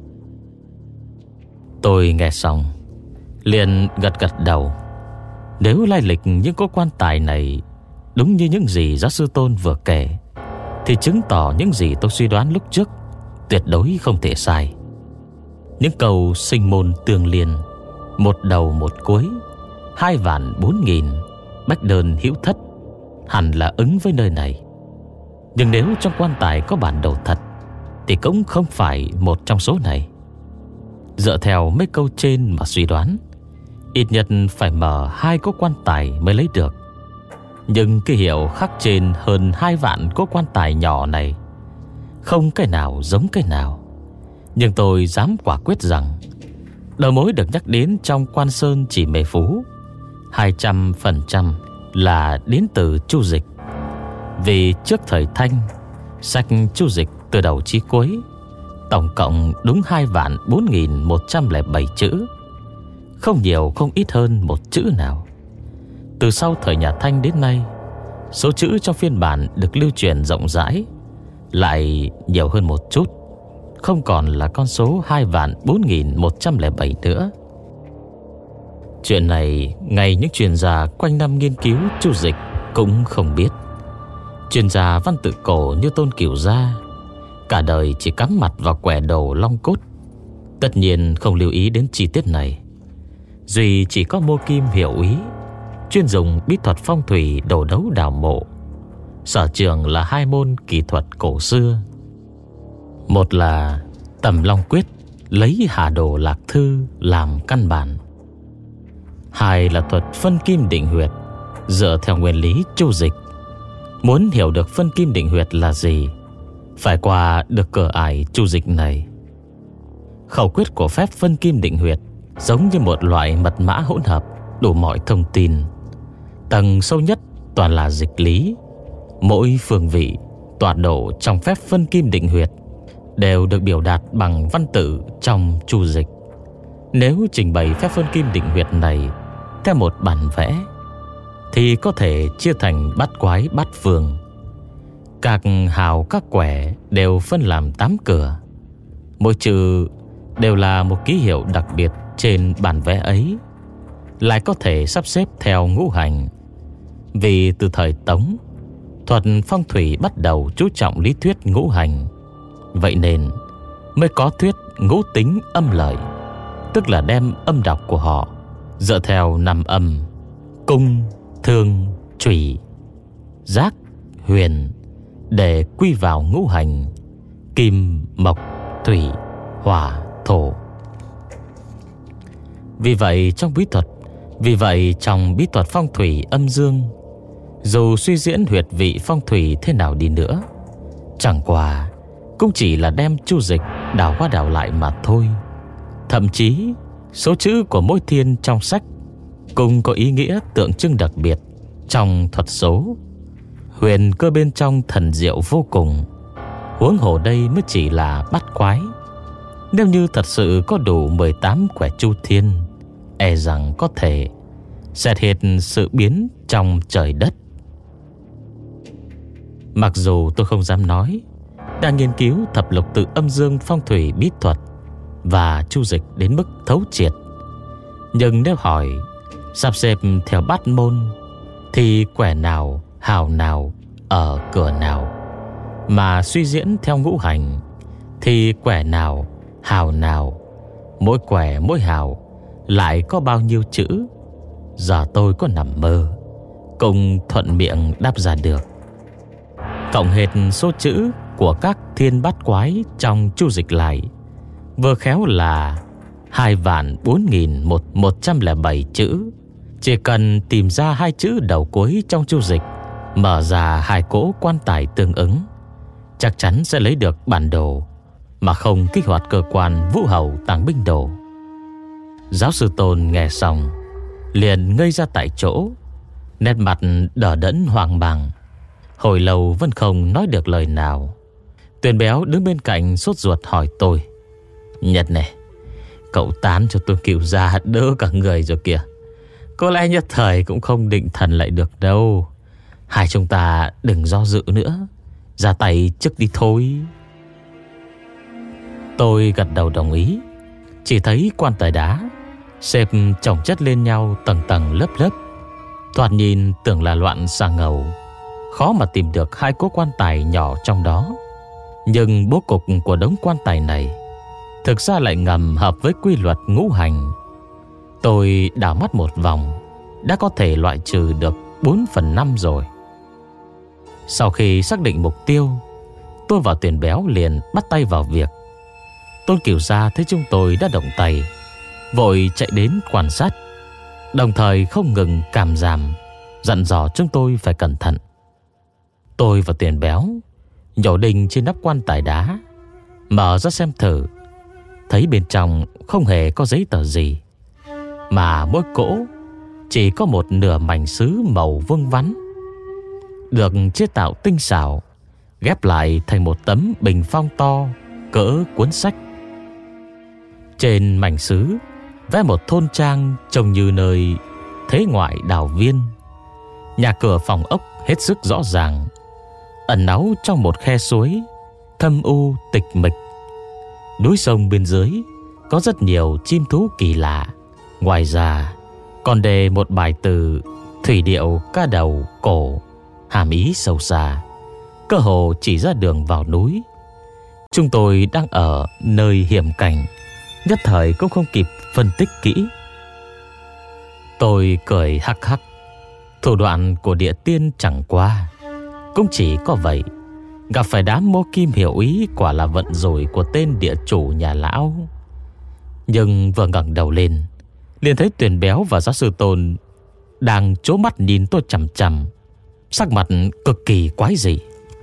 Speaker 1: Tôi nghe xong liền gật gật đầu. Nếu lai lịch những cố quan tài này đúng như những gì giáo sư Tôn vừa kể, thì chứng tỏ những gì tôi suy đoán lúc trước tuyệt đối không thể sai. Những câu sinh môn tương liên, một đầu một cuối, hai vạn bốn nghìn, bách đơn hữu thất, hẳn là ứng với nơi này. Nhưng nếu trong quan tài có bản đồ thật thì cũng không phải một trong số này. Dựa theo mấy câu trên mà suy đoán, ít nhất phải mở hai cỗ quan tài mới lấy được. Nhưng cái hiệu khắc trên hơn hai vạn cỗ quan tài nhỏ này không cái nào giống cái nào. Nhưng tôi dám quả quyết rằng đầu mối được nhắc đến trong Quan Sơn Chỉ Mê Phú hai trăm phần trăm là đến từ Chu Dịch. Vì trước thời Thanh, sách Chu Dịch từ đầu chí cuối tổng cộng đúng hai vạn bốn nghìn một trăm lẻ bảy chữ, không nhiều không ít hơn một chữ nào. Từ sau thời nhà Thanh đến nay, số chữ trong phiên bản được lưu truyền rộng rãi lại nhiều hơn một chút, không còn là con số hai vạn bốn nghìn một trăm lẻ bảy nữa. Chuyện này ngay những chuyên gia quanh năm nghiên cứu Chu Dịch cũng không biết. Chuyên gia văn tự cổ như Tôn Cửu Gia cả đời chỉ cắm mặt vào quẻ đồ long cốt, tất nhiên không lưu ý đến chi tiết này. Duy chỉ có Mô Kim hiểu ý, chuyên dùng bí thuật phong thủy đổ đấu đào mộ, sở trường là hai môn kỹ thuật cổ xưa. Một là Tầm Long Quyết, lấy Hà Đồ Lạc Thư làm căn bản. Hai là thuật phân kim định huyệt, dựa theo nguyên lý chu dịch. Muốn hiểu được phân kim định huyệt là gì, phải qua được cửa ải chu dịch này. Khẩu quyết của phép phân kim định huyệt giống như một loại mật mã hỗn hợp đủ mọi thông tin. Tầng sâu nhất toàn là dịch lý. Mỗi phương vị, tọa độ trong phép phân kim định huyệt đều được biểu đạt bằng văn tự trong chu dịch. Nếu trình bày phép phân kim định huyệt này theo một bản vẽ thì có thể chia thành bát quái bát phương. Các hào các quẻ đều phân làm tám cửa. Mỗi chữ đều là một ký hiệu đặc biệt trên bản vẽ ấy, lại có thể sắp xếp theo ngũ hành. Vì từ thời Tống, thuật phong thủy bắt đầu chú trọng lý thuyết ngũ hành, vậy nên mới có thuyết ngũ tính âm lợi, tức là đem âm đọc của họ dựa theo năm âm: cung, thương, trùy, giác, huyền, để quy vào ngũ hành: kim, mộc, thủy, hỏa, thổ. Vì vậy trong bí thuật Vì vậy trong bí thuật phong thủy âm dương, dù suy diễn huyệt vị phong thủy thế nào đi nữa, chẳng qua cũng chỉ là đem chu dịch đảo qua đảo lại mà thôi. Thậm chí số chữ của mỗi thiên trong sách cũng có ý nghĩa tượng trưng đặc biệt trong thuật số. Huyền cơ bên trong thần diệu vô cùng, huống hồ đây mới chỉ là bát quái. Nếu như thật sự có đủ mười tám quẻ chu thiên, e rằng có thể sẽ hiện sự biến trong trời đất. Mặc dù tôi không dám nói đã nghiên cứu thập lục tự âm dương phong thủy bí thuật và chu dịch đến mức thấu triệt, nhưng nếu hỏi sắp xếp theo bát môn thì quẻ nào, hào nào ở cửa nào, mà suy diễn theo ngũ hành thì quẻ nào, hào nào, mỗi quẻ mỗi hào lại có bao nhiêu chữ, giờ tôi có nằm mơ cũng thuận miệng đáp ra được. Cộng hết số chữ của các thiên bát quái trong chu dịch lại, vừa khéo là hai vạn bốn nghìn một trăm lẻ bảy chữ. Chỉ cần tìm ra hai chữ đầu cuối trong chu dịch, mở ra hai cỗ quan tài tương ứng, chắc chắn sẽ lấy được bản đồ mà không kích hoạt cơ quan vũ hầu tàng binh đồ. Giáo sư Tôn nghe xong liền ngây ra tại chỗ, nét mặt đờ đẫn hoang mang, hồi lâu vẫn không nói được lời nào. Tuyền Béo đứng bên cạnh sốt ruột hỏi tôi: Nhật này, cậu tán cho tôi Cửu Gia đỡ cả người rồi kìa. Có lẽ nhất thời cũng không định thần lại được đâu. Hai chúng ta đừng do dự nữa, ra tay trước đi thôi. Tôi gật đầu đồng ý. Chỉ thấy quan tài đá xếp chồng chất lên nhau tầng tầng lớp lớp, thoạt nhìn tưởng là loạn xà ngầu, khó mà tìm được hai cỗ quan tài nhỏ trong đó. Nhưng bố cục của đống quan tài này thực ra lại ngầm hợp với quy luật ngũ hành. Tôi đảo mắt một vòng đã có thể loại trừ được bốn phần năm rồi. Sau khi xác định mục tiêu, tôi và Tuyền Béo liền bắt tay vào việc. Tôn Cửu Gia thấy chúng tôi đã động tay, vội chạy đến quan sát, đồng thời không ngừng cảm giảm, dặn dò chúng tôi phải cẩn thận. Tôi và Tuyền Béo nhổ đinh trên nắp quan tài đá, mở ra xem thử, thấy bên trong không hề có giấy tờ gì, mà mỗi cỗ chỉ có một nửa mảnh sứ màu vuông vắn, được chế tạo tinh xảo, ghép lại thành một tấm bình phong to cỡ cuốn sách. Trên mảnh sứ vẽ một thôn trang trông như nơi thế ngoại đào viên. Nhà cửa phòng ốc hết sức rõ ràng, ẩn náu trong một khe suối thâm u tịch mịch. Núi sông bên dưới có rất nhiều chim thú kỳ lạ. Ngoài ra còn đề một bài từ thủy điệu ca đầu cổ, hàm ý sâu xa, cơ hồ chỉ ra đường vào núi. Chúng tôi đang ở nơi hiểm cảnh, nhất thời cũng không kịp phân tích kỹ. Tôi cười hắc hắc. Thủ đoạn của địa tiên chẳng qua cũng chỉ có vậy. Gặp phải đám mô kim hiểu ý quả là vận rủi của tên địa chủ nhà lão. Nhưng vừa ngẩng đầu lên, liền thấy Tuyền Béo và giáo sư Tôn đang trố mắt nhìn tôi chằm chằm, sắc mặt cực kỳ quái dị.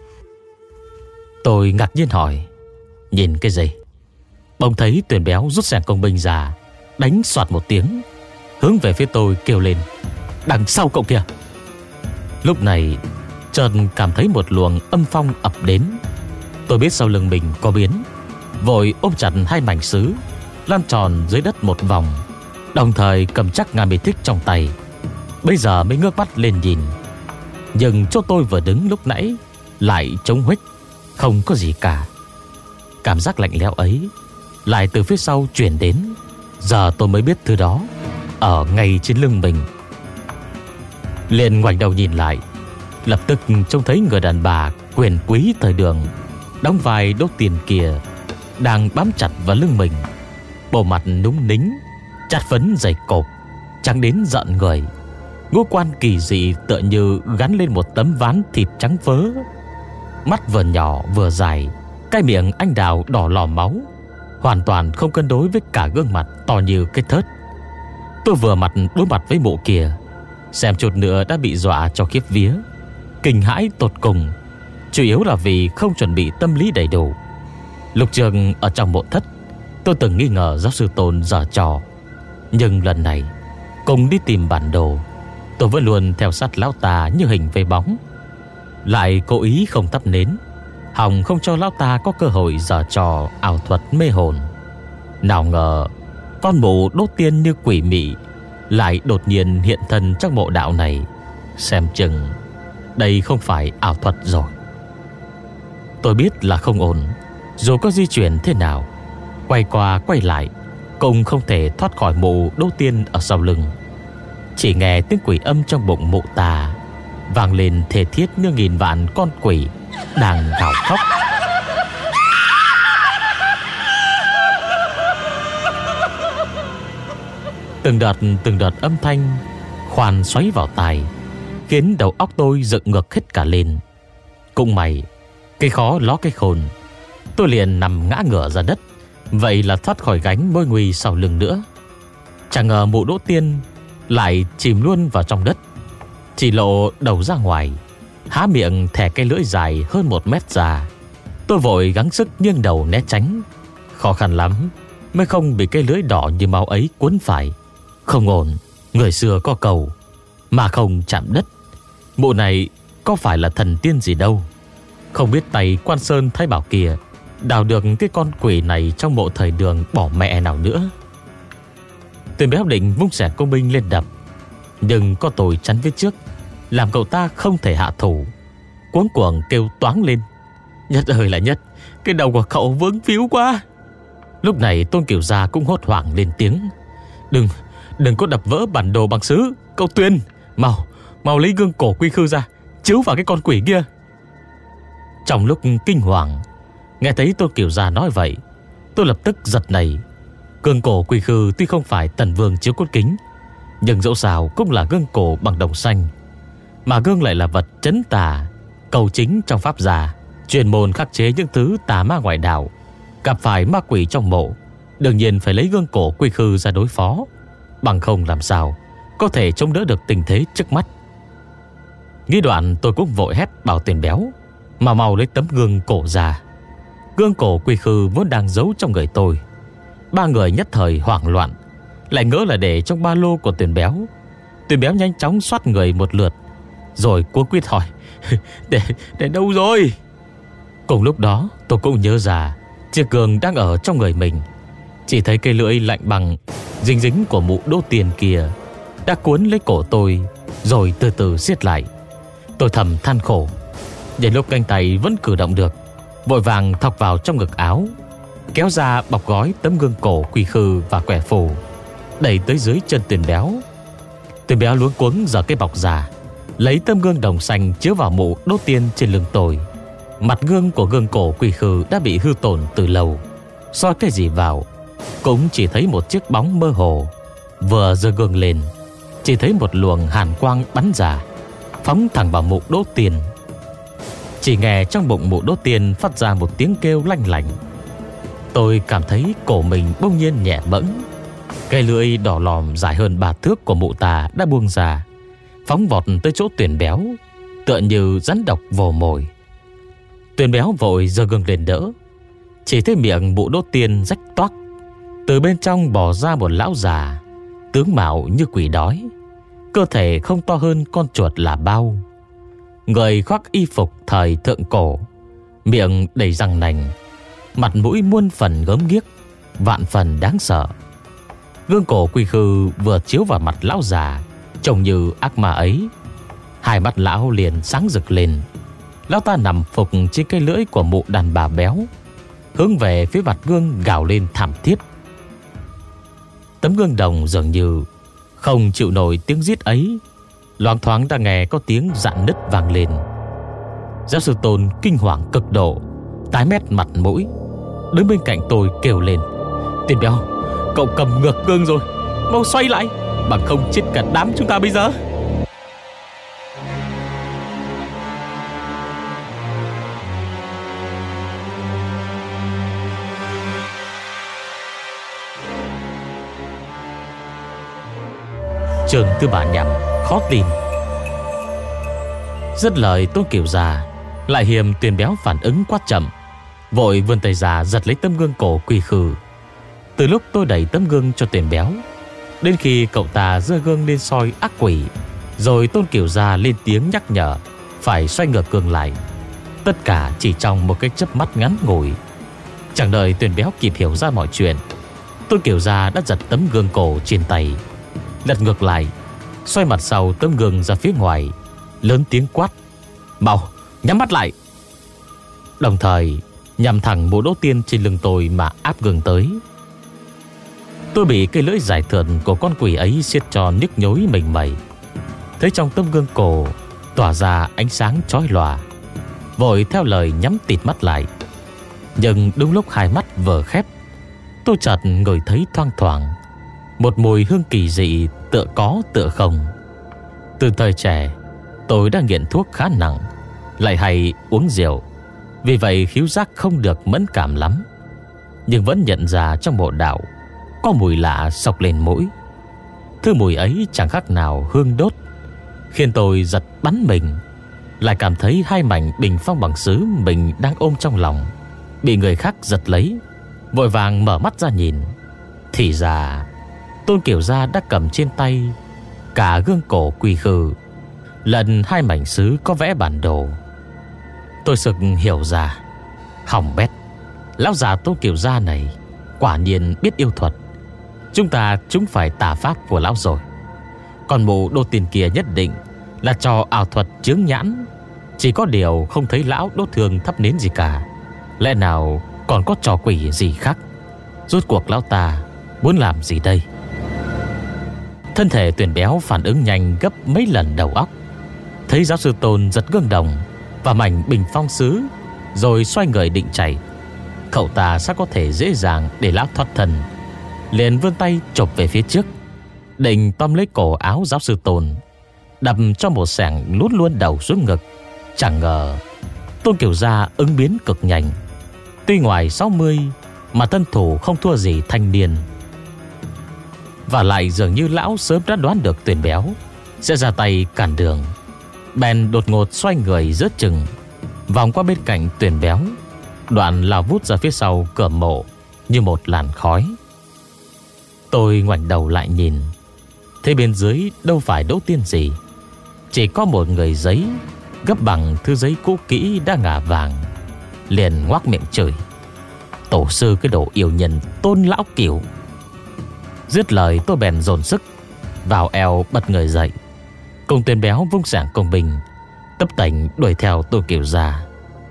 Speaker 1: Tôi ngạc nhiên hỏi: nhìn cái gì? Bỗng thấy Tuyền Béo rút xẻng công binh ra, đánh soạt một tiếng, hướng về phía tôi kêu lên: đằng sau cậu kìa! Lúc này Trần cảm thấy một luồng âm phong ập đến. Tôi biết sau lưng mình có biến, vội ôm chặt hai mảnh sứ, lăn tròn dưới đất một vòng, đồng thời cầm chắc ngà mì thích trong tay. Bây giờ mới ngước mắt lên nhìn, nhưng chỗ tôi vừa đứng lúc nãy lại trống huếch, không có gì cả. Cảm giác lạnh lẽo ấy lại từ phía sau truyền đến. Giờ tôi mới biết thứ đó ở ngay trên lưng mình. Liền ngoảnh đầu nhìn lại, lập tức trông thấy người đàn bà quyền quý thời Đường, đóng vai Đỗ Tiền kia, đang bám chặt vào lưng mình. Bộ mặt núng nính, chát phấn dày cộp, trắng đến giận người. Ngũ quan kỳ dị tựa như gắn lên một tấm ván thịt trắng phớ. Mắt vừa nhỏ vừa dài, cái miệng anh đào đỏ lò máu, hoàn toàn không cân đối với cả gương mặt to như cái thớt. Tôi vừa mặt đối mặt với mụ kia, xem chút nữa đã bị dọa cho khiếp vía, kinh hãi tột cùng. Chủ yếu là vì không chuẩn bị tâm lý đầy đủ. Lục trường ở trong mộ thất, tôi từng nghi ngờ giáo sư Tôn giở trò, nhưng lần này cùng đi tìm bản đồ, tôi vẫn luôn theo sát lão ta như hình với bóng, lại cố ý không tắt nến, hòng không cho lão ta có cơ hội giở trò ảo thuật mê hồn. Nào ngờ con mụ Đỗ Tiên như quỷ mị lại đột nhiên hiện thân trong mộ đạo này. Xem chừng đây không phải ảo thuật rồi. Tôi biết là không ổn, dù có di chuyển thế nào, quay qua quay lại cũng không thể thoát khỏi mụ Đỗ Tiên ở sau lưng. Chỉ nghe tiếng quỷ âm trong bụng mụ ta vang lên thề thiết như nghìn vạn con quỷ đang gào khóc. Từng đợt từng đợt âm thanh khoan xoáy vào tai, khiến đầu óc tôi dựng ngược hết cả lên. Cũng may cái khó ló cái khôn, tôi liền nằm ngã ngửa ra đất, vậy là thoát khỏi gánh mối nguy sau lưng nữa. Chẳng ngờ mụ Đỗ Tiên lại chìm luôn vào trong đất, chỉ lộ đầu ra ngoài, há miệng thè cái lưỡi dài hơn một mét ra. Tôi vội gắng sức nghiêng đầu né tránh, khó khăn lắm mới không bị cái lưỡi đỏ như máu ấy cuốn phải. Không ổn, người xưa có câu mà không chạm đất. Mụ này có phải là thần tiên gì đâu, không biết tay Quan Sơn Thái Bảo kia đào được cái con quỷ này trong mộ thời Đường bỏ mẹ nào nữa. Tuyền Béo định vung xẻng công binh lên đập, nhưng có tôi chắn phía trước, làm cậu ta không thể hạ thủ. Cuống cuồng kêu toáng lên: Nhất ơi là Nhất, cái đầu của cậu vướng víu quá. Lúc này Tôn Kiều Gia cũng hốt hoảng lên tiếng: Đừng, đừng có đập vỡ bản đồ bằng sứ. Cậu Tuyền, mau, mau lấy gương cổ quy khư ra, chiếu vào cái con quỷ kia. Trong lúc kinh hoàng, nghe thấy Tôn Kiều Gia nói vậy, tôi lập tức giật nảy. Gương cổ quy khư tuy không phải Tần Vương chiếu cốt kính, nhưng dẫu sao cũng là gương cổ bằng đồng xanh, mà gương lại là vật trấn tà, cầu chính trong pháp gia, chuyên môn khắc chế những thứ tà ma ngoại đạo. Gặp phải ma quỷ trong mộ, đương nhiên phải lấy gương cổ quy khư ra đối phó, bằng không làm sao có thể chống đỡ được tình thế trước mắt. Nghĩ đoạn tôi cũng vội hét bảo Tuyền Béo mà mau lấy tấm gương cổ ra. Gương cổ quy khư vốn đang giấu trong người tôi. Ba người nhất thời hoảng loạn, lại ngỡ là để trong ba lô của Tuyền Béo. Tuyền Béo nhanh chóng xoát người một lượt, rồi cuống quýt hỏi: Để, để đâu rồi? Cùng lúc đó tôi cũng nhớ ra chiếc gương đang ở trong người mình. Chỉ thấy cây lưỡi lạnh bằng dính dính của mụ Đỗ Tiền kia đã cuốn lấy cổ tôi, rồi từ từ siết lại. Tôi thầm than khổ, đến lúc cánh tay vẫn cử động được, vội vàng thọc vào trong ngực áo, kéo ra bọc gói tấm gương cổ quy khư và quẻ phù, đẩy tới dưới chân Tuyền Béo. Tuyền Béo luống cuống giở cái bọc ra, lấy tấm gương đồng xanh chiếu vào mụ Đỗ Tiên trên lưng tôi. Mặt gương của gương cổ quy khư đã bị hư tổn từ lâu, soi cái gì vào cũng chỉ thấy một chiếc bóng mơ hồ. Vừa giơ gương lên, chỉ thấy một luồng hàn quang bắn ra, phóng thẳng vào mụ Đỗ Tiên. Chỉ nghe trong bụng Mụ Đỗ Tiên phát ra một tiếng kêu lanh lảnh. Tôi cảm thấy cổ mình bỗng nhiên nhẹ bẫng. Cây lưỡi đỏ lòm dài hơn ba thước của mụ tà đã buông ra, phóng vọt tới chỗ Tuyền Béo, tựa như rắn độc vồ mồi. Tuyền Béo vội giơ gương lên đỡ. Chỉ thấy miệng Mụ Đỗ Tiên rách toác, từ bên trong bò ra một lão già, tướng mạo như quỷ đói, cơ thể không to hơn con chuột là bao. Người khoác y phục thời thượng cổ, miệng đầy răng nành, mặt mũi muôn phần gớm ghiếc, vạn phần đáng sợ. Gương cổ quy khư vừa chiếu vào mặt lão già, trông như ác ma ấy. Hai mắt lão liền sáng rực lên. Lão ta nằm phục trên cây lưỡi của mụ đàn bà béo, hướng về phía mặt gương gào lên thảm thiết. Tấm gương đồng dường như không chịu nổi tiếng rít ấy, loáng thoáng đã nghe có tiếng rạn nứt vang lên. Giáo sư Tôn kinh hoàng cực độ, tái mét mặt mũi, đứng bên cạnh tôi kêu lên: Tuyền Béo, cậu cầm ngược gương rồi, mau xoay lại, bằng không chết cả đám chúng ta bây giờ. Chương thứ ba nhằm khó tin. Dứt lời, Tôn Kiều già lại hiềm Tuyền Béo phản ứng quá chậm, vội vươn tay ra giật lấy tấm gương cổ quy khư. Từ lúc tôi đẩy tấm gương cho Tuyền Béo, đến khi cậu ta giơ gương lên soi ác quỷ, rồi Tôn Kiều gia lên tiếng nhắc nhở phải xoay ngược gương lại, tất cả chỉ trong một cái chớp mắt ngắn ngủi. Chẳng đợi Tuyền Béo kịp hiểu ra mọi chuyện, Tôn Kiều gia đã giật tấm gương cổ trên tay, lật ngược lại, xoay mặt sau tấm gương ra phía ngoài, lớn tiếng quát: Mau nhắm mắt lại! Đồng thời nhằm thẳng Mụ Đỗ Tiên trên lưng tôi mà áp gương tới. Tôi bị cây lưỡi dài thượt của con quỷ ấy siết cho nhức nhối mình mẩy. Thấy trong tấm gương cổ tỏa ra ánh sáng chói lòa, vội theo lời nhắm tịt mắt lại. Nhưng đúng lúc hai mắt vừa khép, tôi chợt ngửi thấy thoang thoảng một mùi hương kỳ dị, tựa có tựa không. Từ thời trẻ tôi đã nghiện thuốc khá nặng, lại hay uống rượu, vì vậy khiếu giác không được mẫn cảm lắm, nhưng vẫn nhận ra trong mộ đạo có mùi lạ xộc lên mũi. Thứ mùi ấy chẳng khác nào hương đốt, khiến tôi giật bắn mình. Lại cảm thấy hai mảnh bình phong bằng sứ mình đang ôm trong lòng bị người khác giật lấy, vội vàng mở mắt ra nhìn. Thì ra Tôn Kiều gia đã cầm trên tay cả gương cổ quy khư, lần hai mảnh sứ có vẽ bản đồ. Tôi sực hiểu ra, hỏng bét, lão già Tôn Kiều gia này quả nhiên biết yêu thuật. Chúng ta chúng phải tà pháp của lão rồi. Còn Mụ Đỗ Tiên kia nhất định là trò ảo thuật chướng nhãn. Chỉ có điều không thấy lão đốt thương thắp nến gì cả. Lẽ nào còn có trò quỷ gì khác? Rốt cuộc lão ta muốn làm gì đây? Thân thể Tuyền Béo phản ứng nhanh gấp mấy lần đầu óc. Thấy giáo sư Tôn giật gương đồng và mảnh bình phong sứ, rồi xoay người định chạy. Cậu ta sao có thể dễ dàng để lão thoát thân, liền vươn tay chộp về phía trước, định tóm lấy cổ áo giáo sư Tôn, đập cho một xẻng lút luôn đầu xuống ngực. Chẳng ngờ Tôn Kiều gia ứng biến cực nhanh. Tuy ngoài sáu mươi mà thân thủ không thua gì thanh niên, và lại dường như lão sớm đã đoán được Tuyền Béo sẽ ra tay cản đường, bèn đột ngột xoay người giữa chừng, vòng qua bên cạnh Tuyền Béo, đoạn lao vút ra phía sau cửa mộ như một làn khói. Tôi ngoảnh đầu lại nhìn, thấy bên dưới đâu phải Đỗ Tiên gì, chỉ có một người giấy gấp bằng thứ giấy cũ kỹ đã ngả vàng. Liền ngoác miệng chửi: Tổ sư cái đồ yêu nhân Tôn lão Kiều! Dứt lời, tôi bèn dồn sức vào eo bật người dậy, cùng Tuyền Béo vung sảng công bình tấp tành đuổi theo Tôn Kiều gia.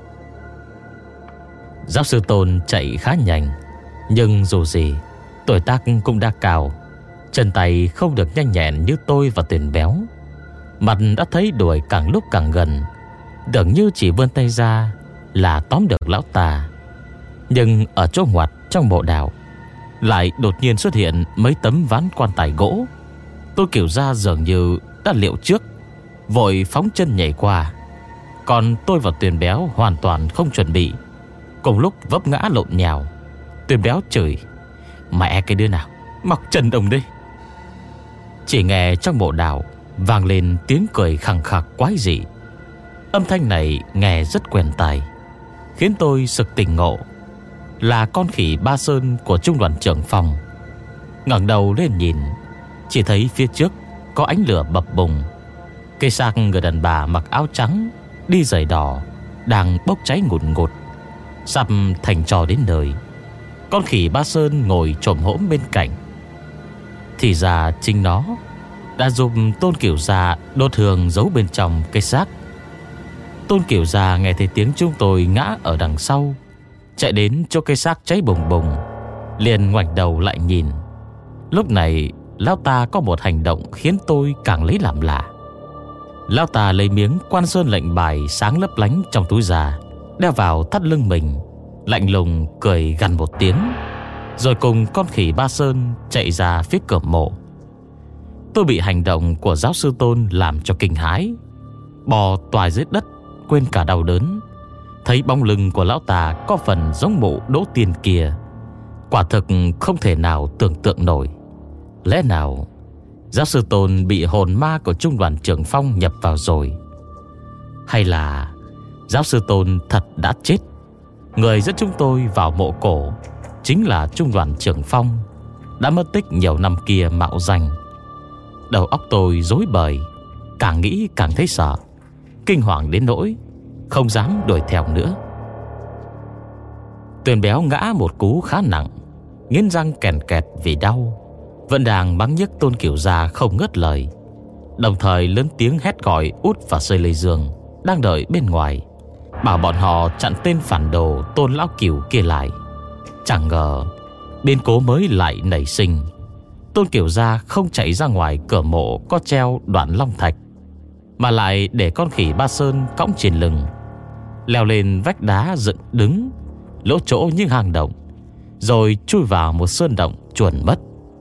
Speaker 1: Giáo sư Tôn chạy khá nhanh, nhưng dù gì tuổi tác cũng đã cao, chân tay không được nhanh nhẹn như tôi và Tuyền Béo. Mặt đã thấy đuổi càng lúc càng gần, tưởng như chỉ vươn tay ra là tóm được lão ta. Nhưng ở chỗ ngoặt trong mộ đạo lại đột nhiên xuất hiện mấy tấm ván quan tài gỗ. Tôn Kiều gia dường như đã liệu trước, vội phóng chân nhảy qua. Còn tôi và Tuyền Béo hoàn toàn không chuẩn bị, cùng lúc vấp ngã lộn nhào. Tuyền Béo chửi: "Mẹ cái đứa nào mọc chân đồng đây." Chỉ nghe trong mộ đào vang lên tiếng cười khằng khặc quái dị. Âm thanh này nghe rất quen tai, khiến tôi sực tỉnh ngộ. Là con khỉ Ba Sơn của trung đoàn trưởng phòng. Ngẩng đầu lên nhìn, chỉ thấy phía trước có ánh lửa bập bùng. Cây xác người đàn bà mặc áo trắng, đi giày đỏ, đang bốc cháy ngùn ngụt, sắp thành trò đến nơi. Con khỉ Ba Sơn ngồi chồm hổm bên cạnh. Thì ra chính nó đã giúp Tôn Kiểu Gia đốt hương giấu bên trong cây xác. Tôn Kiểu Gia nghe thấy tiếng chúng tôi ngã ở đằng sau, chạy đến chỗ cây xác cháy bùng bùng, liền ngoảnh đầu lại nhìn. Lúc này lão ta có một hành động khiến tôi càng lấy làm lạ. Lão ta lấy miếng Quan Sơn lệnh bài sáng lấp lánh trong túi ra, đeo vào thắt lưng mình, lạnh lùng cười gằn một tiếng, rồi cùng con khỉ Ba Sơn chạy ra phía cửa mộ. Tôi bị hành động của giáo sư Tôn làm cho kinh hãi, bò toài dưới đất, quên cả đau đớn. Thấy bóng lưng của lão ta có phần giống mộ Đỗ Tiên kia, quả thực không thể nào tưởng tượng nổi. Lẽ nào giáo sư Tôn bị hồn ma của trung đoàn trưởng Phong nhập vào rồi? Hay là giáo sư Tôn thật đã chết? Người dẫn chúng tôi vào mộ cổ chính là trung đoàn trưởng Phong, đã mất tích nhiều năm kia mạo danh. Đầu óc tôi rối bời, càng nghĩ càng thấy sợ, kinh hoàng đến nỗi không dám đuổi theo nữa. Tuyền Béo ngã một cú khá nặng, nghiến răng kèn kẹt vì đau, vẫn đang mắng nhức Tôn Kiểu Gia không ngớt lời, đồng thời lớn tiếng hét gọi Út và Sơi Lê Dương đang đợi bên ngoài, bảo bọn họ chặn tên phản đồ Tôn Lão Cửu kia lại. Chẳng ngờ biến cố mới lại nảy sinh. Tôn Kiểu Gia không chạy ra ngoài cửa mộ có treo đoạn long thạch, mà lại để con khỉ Ba Sơn cõng trên lưng, leo lên vách đá dựng đứng lỗ chỗ như hang động, rồi chui vào một sơn động chuồn mất.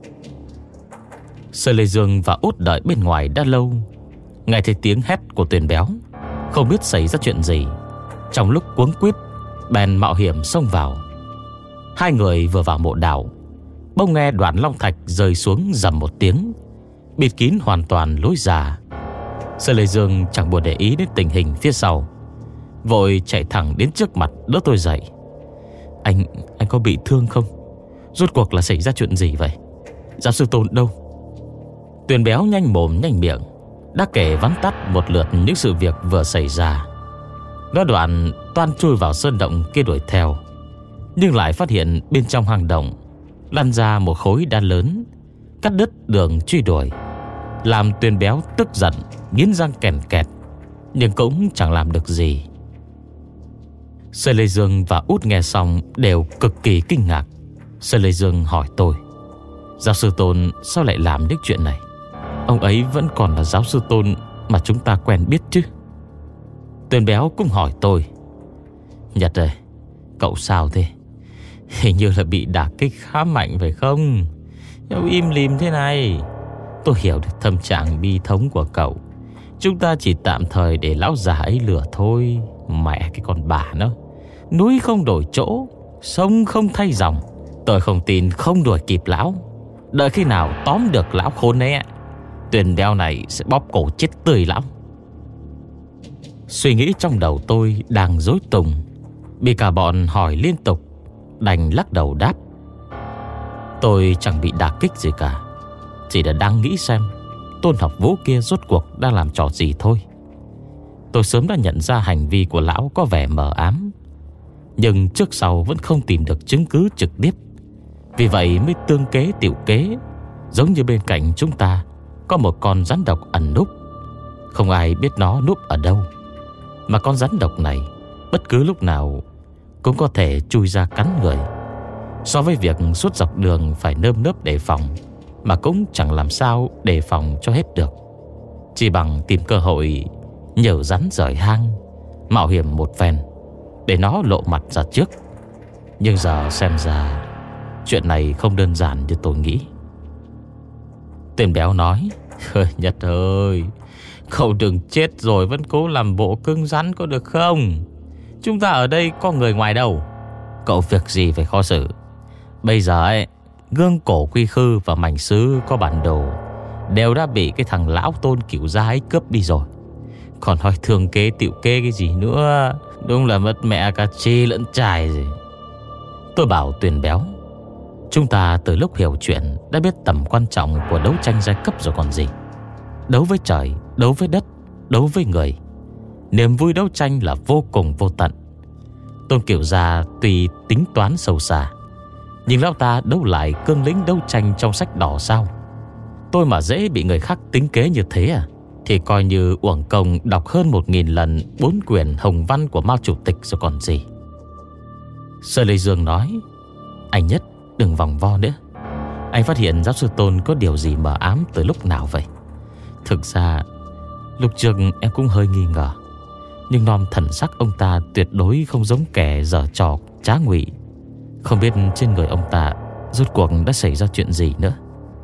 Speaker 1: Sơ Lê Dương và Út đợi bên ngoài đã lâu, nghe thấy tiếng hét của Tuyền Béo, không biết xảy ra chuyện gì. Trong lúc cuống quýt, bèn mạo hiểm xông vào. Hai người vừa vào mộ đảo, bỗng nghe đoạn long thạch rơi xuống rầm một tiếng, bịt kín hoàn toàn lối ra. Sơ Lê Dương chẳng buồn để ý đến tình hình phía sau, vội chạy thẳng đến trước mặt đỡ tôi dậy. Anh, anh có bị thương không? Rốt cuộc là xảy ra chuyện gì vậy? Giáo sư Tôn đâu? Tuyền Béo nhanh mồm nhanh miệng, đã kể vắn tắt một lượt những sự việc vừa xảy ra. Nó đoạn toan chui vào sơn động kia đuổi theo, nhưng lại phát hiện bên trong hang động lăn ra một khối đá lớn, cắt đứt đường truy đuổi, làm Tuyền Béo tức giận, nghiến răng kèn kẹt, nhưng cũng chẳng làm được gì. Sơ Lê Dương và Út nghe xong đều cực kỳ kinh ngạc. Sơ Lê Dương hỏi tôi: giáo sư Tôn sao lại làm những chuyện này? Ông ấy vẫn còn là giáo sư Tôn mà chúng ta quen biết chứ? Tuyền Béo cũng hỏi tôi: Nhật ơi, cậu sao thế? Hình như là bị đả kích khá mạnh phải không? Cậu im lìm thế này. Tôi hiểu được tâm trạng bi thống của cậu. Chúng ta chỉ tạm thời để lão già ấy lừa thôi. Mẹ cái con bà nó, núi không đổi chỗ, sông không thay dòng. Tôi không tin không đuổi kịp lão. Đợi khi nào tóm được lão khốn ấy, Tuyền Béo này sẽ bóp cổ chết tươi lão. Suy nghĩ trong đầu tôi đang rối tung, bị cả bọn hỏi liên tục, đành lắc đầu đáp: tôi chẳng bị đả kích gì cả, chỉ là đang nghĩ xem Tôn Học Vũ kia rốt cuộc đang làm trò gì thôi. Tôi sớm đã nhận ra hành vi của lão có vẻ mờ ám, nhưng trước sau vẫn không tìm được chứng cứ trực tiếp. Vì vậy mới tương kế tiểu kế, giống như bên cạnh chúng ta có một con rắn độc ẩn núp. Không ai biết nó núp ở đâu, mà con rắn độc này bất cứ lúc nào cũng có thể chui ra cắn người. So với việc suốt dọc đường phải nơm nớp đề phòng, mà cũng chẳng làm sao đề phòng cho hết được, chỉ bằng tìm cơ hội nhờ rắn rời hang, mạo hiểm một phen để nó lộ mặt ra trước. Nhưng giờ xem ra chuyện này không đơn giản như tôi nghĩ. Tên Béo nói: Nhật ơi, Cậu đừng chết rồi vẫn cố làm bộ cứng rắn có được không? Chúng ta ở đây có người ngoài đâu. Cậu việc gì phải khó xử. Bây giờ ấy, gương cổ quy khư và mảnh sứ có bản đồ đều đã bị cái thằng lão Tôn Cửu Gia ấy cướp đi rồi. Còn nói thương kế tiểu kê cái gì nữa, đúng là mất mẹ cả chi lẫn trải gì. Tôi bảo Tuyền Béo, chúng ta từ lúc hiểu chuyện đã biết tầm quan trọng của đấu tranh giai cấp rồi còn gì. Đấu với trời, đấu với đất, đấu với người. Niềm vui đấu tranh là vô cùng vô tận. Tôn Cửu Gia tuy tính toán sâu xa, nhưng lão ta đấu lại cương lĩnh đấu tranh trong sách đỏ sao? Tôi mà dễ bị người khác tính kế như thế à, thì coi như uổng công đọc hơn một nghìn lần bốn quyển hồng văn của Mao Chủ tịch rồi còn gì. Sơ Lê Dương nói, anh Nhất đừng vòng vo nữa. Anh phát hiện giáo sư Tôn có điều gì mờ ám từ lúc nào vậy? Thực ra lúc trước em cũng hơi nghi ngờ, nhưng nom thần sắc ông ta tuyệt đối không giống kẻ giở trò trá ngụy. Không biết trên người ông ta rốt cuộc đã xảy ra chuyện gì nữa.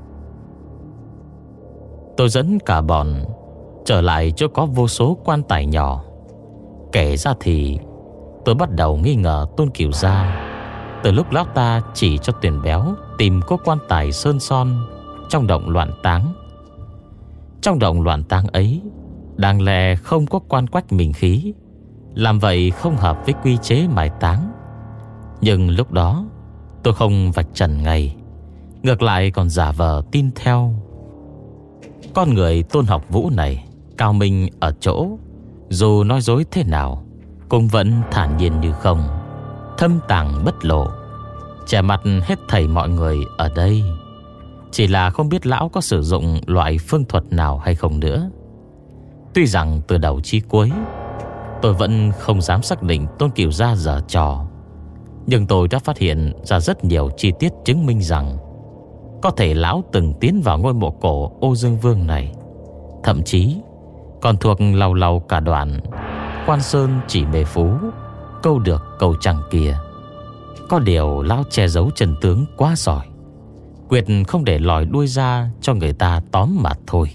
Speaker 1: Tôi dẫn cả bọn trở lại chỗ có vô số quan tài nhỏ. Kể ra thì tôi bắt đầu nghi ngờ Tôn Cửu Gia từ lúc lão ta chỉ cho Tuyền Béo tìm có quan tài sơn son trong động loạn táng. Trong động loạn táng ấy đáng lẽ không có quan quách minh khí, làm vậy không hợp với quy chế mai táng. Nhưng lúc đó tôi không vạch trần ngay, ngược lại còn giả vờ tin theo. Con người Tôn Học Vũ này cao minh ở chỗ, dù nói dối thế nào cũng vẫn thản nhiên như không, thâm tàng bất lộ, che mặt hết thảy mọi người ở đây. Chỉ là không biết lão có sử dụng loại phương thuật nào hay không nữa. Tuy rằng từ đầu chí cuối tôi vẫn không dám xác định Tôn Cửu Gia giở trò, nhưng tôi đã phát hiện ra rất nhiều chi tiết chứng minh rằng có thể lão từng tiến vào ngôi mộ cổ Ô Dương Vương này. Thậm chí còn thuộc lầu lầu cả đoạn Quan Sơn Chỉ Bề Phú, câu được câu trăng kia. Có điều lão che giấu chân tướng quá giỏi, quyết không để lòi đuôi ra cho người ta tóm mà thôi.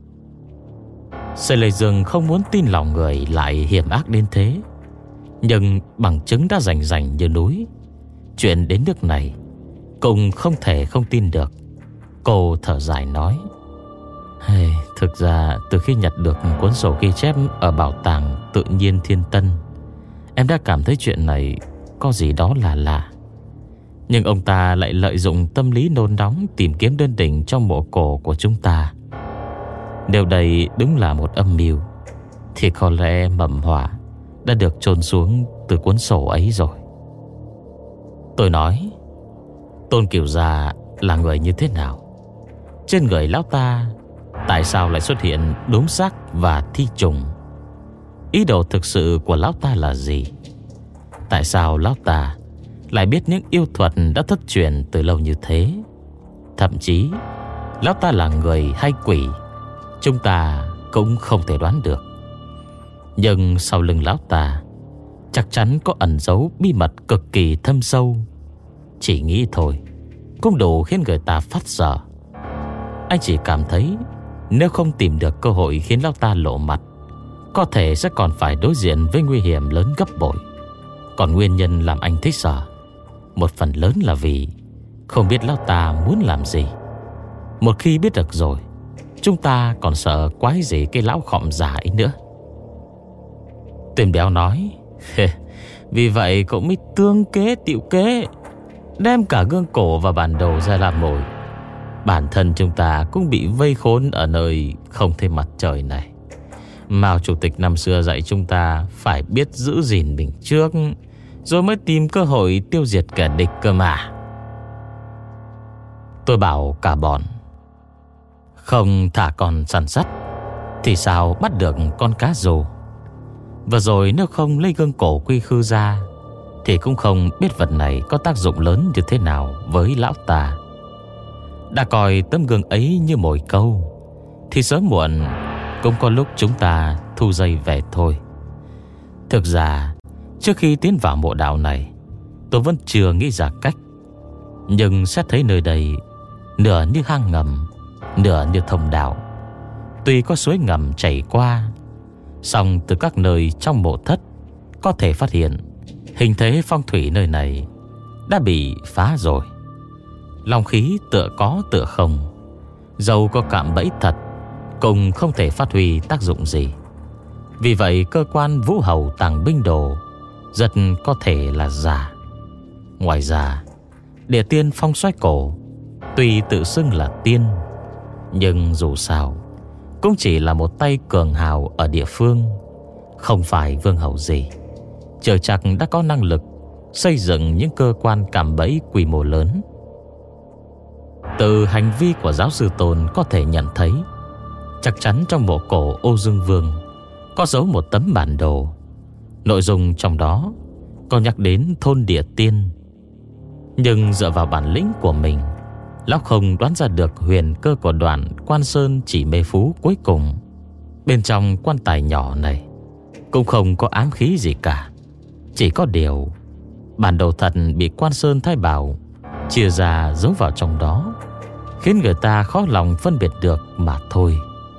Speaker 1: Sê Lê Dương không muốn tin lòng người lại hiểm ác đến thế, nhưng bằng chứng đã rành rành như núi. Chuyện đến nước này cũng không thể không tin được. Cô thở dài nói, hey, thực ra từ khi nhặt được cuốn sổ ghi chép ở bảo tàng tự nhiên Thiên Tân, em đã cảm thấy chuyện này có gì đó là lạ. Nhưng ông ta lại lợi dụng tâm lý nôn nóng tìm kiếm đơn đỉnh trong mộ cổ của chúng ta. Nếu đây đúng là một âm mưu, thì có lẽ mầm họa đã được chôn xuống từ cuốn sổ ấy rồi. Tôi nói, Tôn Cửu Gia là người như thế nào? Trên người lão ta tại sao lại xuất hiện đốm xác và thi trùng? Ý đồ thực sự của lão ta là gì? Tại sao lão ta lại biết những yêu thuật đã thất truyền từ lâu như thế? Thậm chí lão ta là người hay quỷ, chúng ta cũng không thể đoán được. Nhưng sau lưng lão ta chắc chắn có ẩn giấu bí mật cực kỳ thâm sâu. Chỉ nghĩ thôi cũng đủ khiến người ta phát sợ. Anh chỉ cảm thấy nếu không tìm được cơ hội khiến lão ta lộ mặt, có thể sẽ còn phải đối diện với nguy hiểm lớn gấp bội. Còn nguyên nhân làm anh thích sợ, một phần lớn là vì không biết lão ta muốn làm gì. Một khi biết được rồi, chúng ta còn sợ quái gì cái lão khọm già ấy nữa. Tuyền Béo nói, vì vậy cậu mới tương kế tiệu kế, đem cả gương cổ và bản đồ ra làm mồi. Bản thân chúng ta cũng bị vây khốn ở nơi không thấy mặt trời này. Mao Chủ tịch năm xưa dạy chúng ta phải biết giữ gìn mình trước, rồi mới tìm cơ hội tiêu diệt kẻ địch cơ mà. Tôi bảo cả bọn, không thả con săn sắt thì sao bắt được con cá rô. Và rồi nếu không lấy gương cổ quy khư ra, thì cũng không biết vật này có tác dụng lớn như thế nào với lão ta. Đã coi tấm gương ấy như mồi câu, thì sớm muộn cũng có lúc chúng ta thu dây về thôi. Thực ra trước khi tiến vào mộ đạo này, tôi vẫn chưa nghĩ ra cách. Nhưng xét thấy nơi đây nửa như hang ngầm, nửa như thông đạo, Tuy có suối ngầm chảy qua, song từ các nơi trong mộ thất có thể phát hiện hình thế phong thủy nơi này đã bị phá rồi. Long khí tựa có tựa không, dầu có cạm bẫy thật cũng không thể phát huy tác dụng gì. Vì vậy cơ quan Vũ Hầu Tàng Binh Đồ rất có thể là giả. Ngoài ra, Địa Tiên Phong Xoay Cổ tuy tự xưng là tiên, nhưng dù sao cũng chỉ là một tay cường hào ở địa phương, không phải vương hầu gì. Chưa chắc đã có năng lực xây dựng những cơ quan cạm bẫy quy mô lớn. Từ hành vi của giáo sư Tôn có thể nhận thấy, chắc chắn trong mộ cổ Ô Dương Vương có giấu một tấm bản đồ. Nội dung trong đó có nhắc đến thôn Địa Tiên. Nhưng dựa vào bản lĩnh của mình, lão không đoán ra được huyền cơ của đoạn Quan Sơn Chỉ Mê Phú cuối cùng. Bên trong quan tài nhỏ này cũng không có ám khí gì cả. Chỉ có điều bản đồ thật bị Quan Sơn Thái Bảo chia ra giấu vào trong đó, khiến người ta khó lòng phân biệt được mà thôi.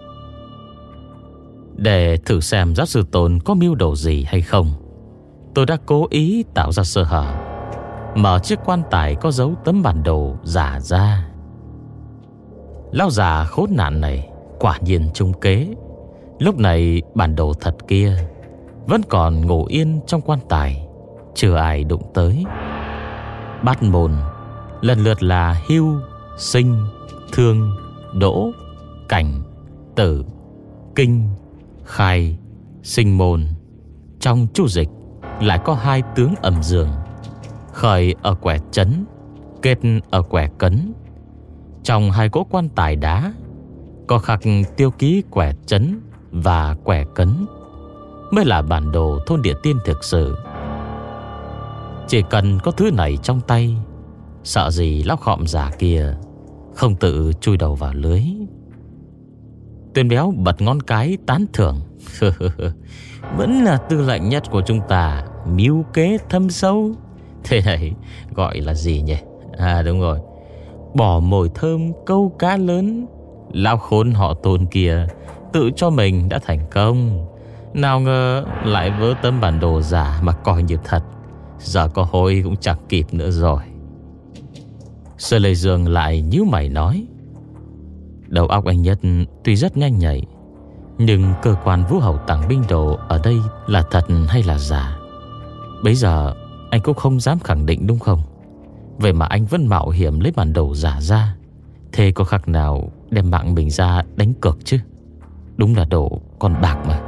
Speaker 1: Để thử xem giáo sư Tôn có mưu đồ gì hay không, tôi đã cố ý tạo ra sơ hở, mở chiếc quan tài có dấu tấm bản đồ giả ra. Lão già khốn nạn này quả nhiên trúng kế. Lúc này bản đồ thật kia vẫn còn ngủ yên trong quan tài, chưa ai đụng tới. Bát môn lần lượt là hưu, sinh, thương, đỗ, cảnh, tử, kinh, khai, sinh môn. Trong chu dịch lại có hai tướng âm dương, khởi ở quẻ chấn, kết ở quẻ cấn. Trong hai cỗ quan tài đá có khắc tiêu ký quẻ chấn và quẻ cấn, mới là bản đồ thôn Địa Tiên thực sự. Chỉ cần có thứ này trong tay, sợ gì lão khọm giả kia không tự chui đầu vào lưới. Tuyên Béo bật ngón cái tán thưởng. Vẫn là tư lệnh nhất của chúng ta, mưu kế thâm sâu. Thế này gọi là gì nhỉ? À đúng rồi, bỏ mồi thơm câu cá lớn. Lão khốn họ Tôn kia tự cho mình đã thành công, nào ngờ lại vớ tấm bản đồ giả mà coi như thật. Giờ có hối cũng chẳng kịp nữa rồi. Sơ Lê Dương lại nhíu mày nói, đầu óc anh Nhất tuy rất nhanh nhạy, nhưng cơ quan Vũ Hầu Tàng Binh Đồ ở đây là thật hay là giả, bây giờ anh cũng không dám khẳng định, đúng không? Vậy mà anh vẫn mạo hiểm lấy bản đồ giả ra, thế có khác nào đem mạng mình ra đánh cược chứ? Đúng là đồ con bạc mà.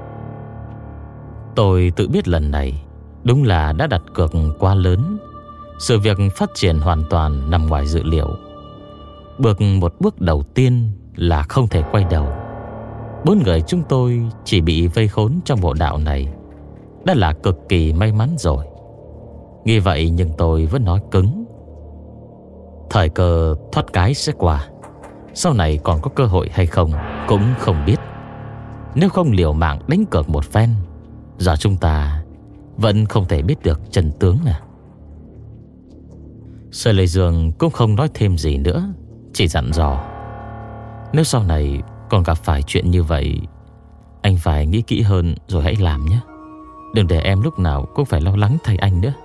Speaker 1: Tôi tự biết lần này đúng là đã đặt cược quá lớn. Sự việc phát triển hoàn toàn nằm ngoài dự liệu. Bước một bước đầu tiên là không thể quay đầu. Bốn người chúng tôi chỉ bị vây khốn trong bộ đạo này đã là cực kỳ may mắn rồi. Nghĩ vậy nhưng tôi vẫn nói cứng, thời cơ thoát cái sẽ qua, sau này còn có cơ hội hay không cũng không biết. Nếu không liều mạng đánh cược một phen, giờ chúng ta vẫn không thể biết được chân tướng à. Sơ Lê Dương cũng không nói thêm gì nữa, chỉ dặn dò, nếu sau này còn gặp phải chuyện như vậy, anh phải nghĩ kỹ hơn rồi hãy làm nhé. Đừng để em lúc nào cũng phải lo lắng thay anh nữa.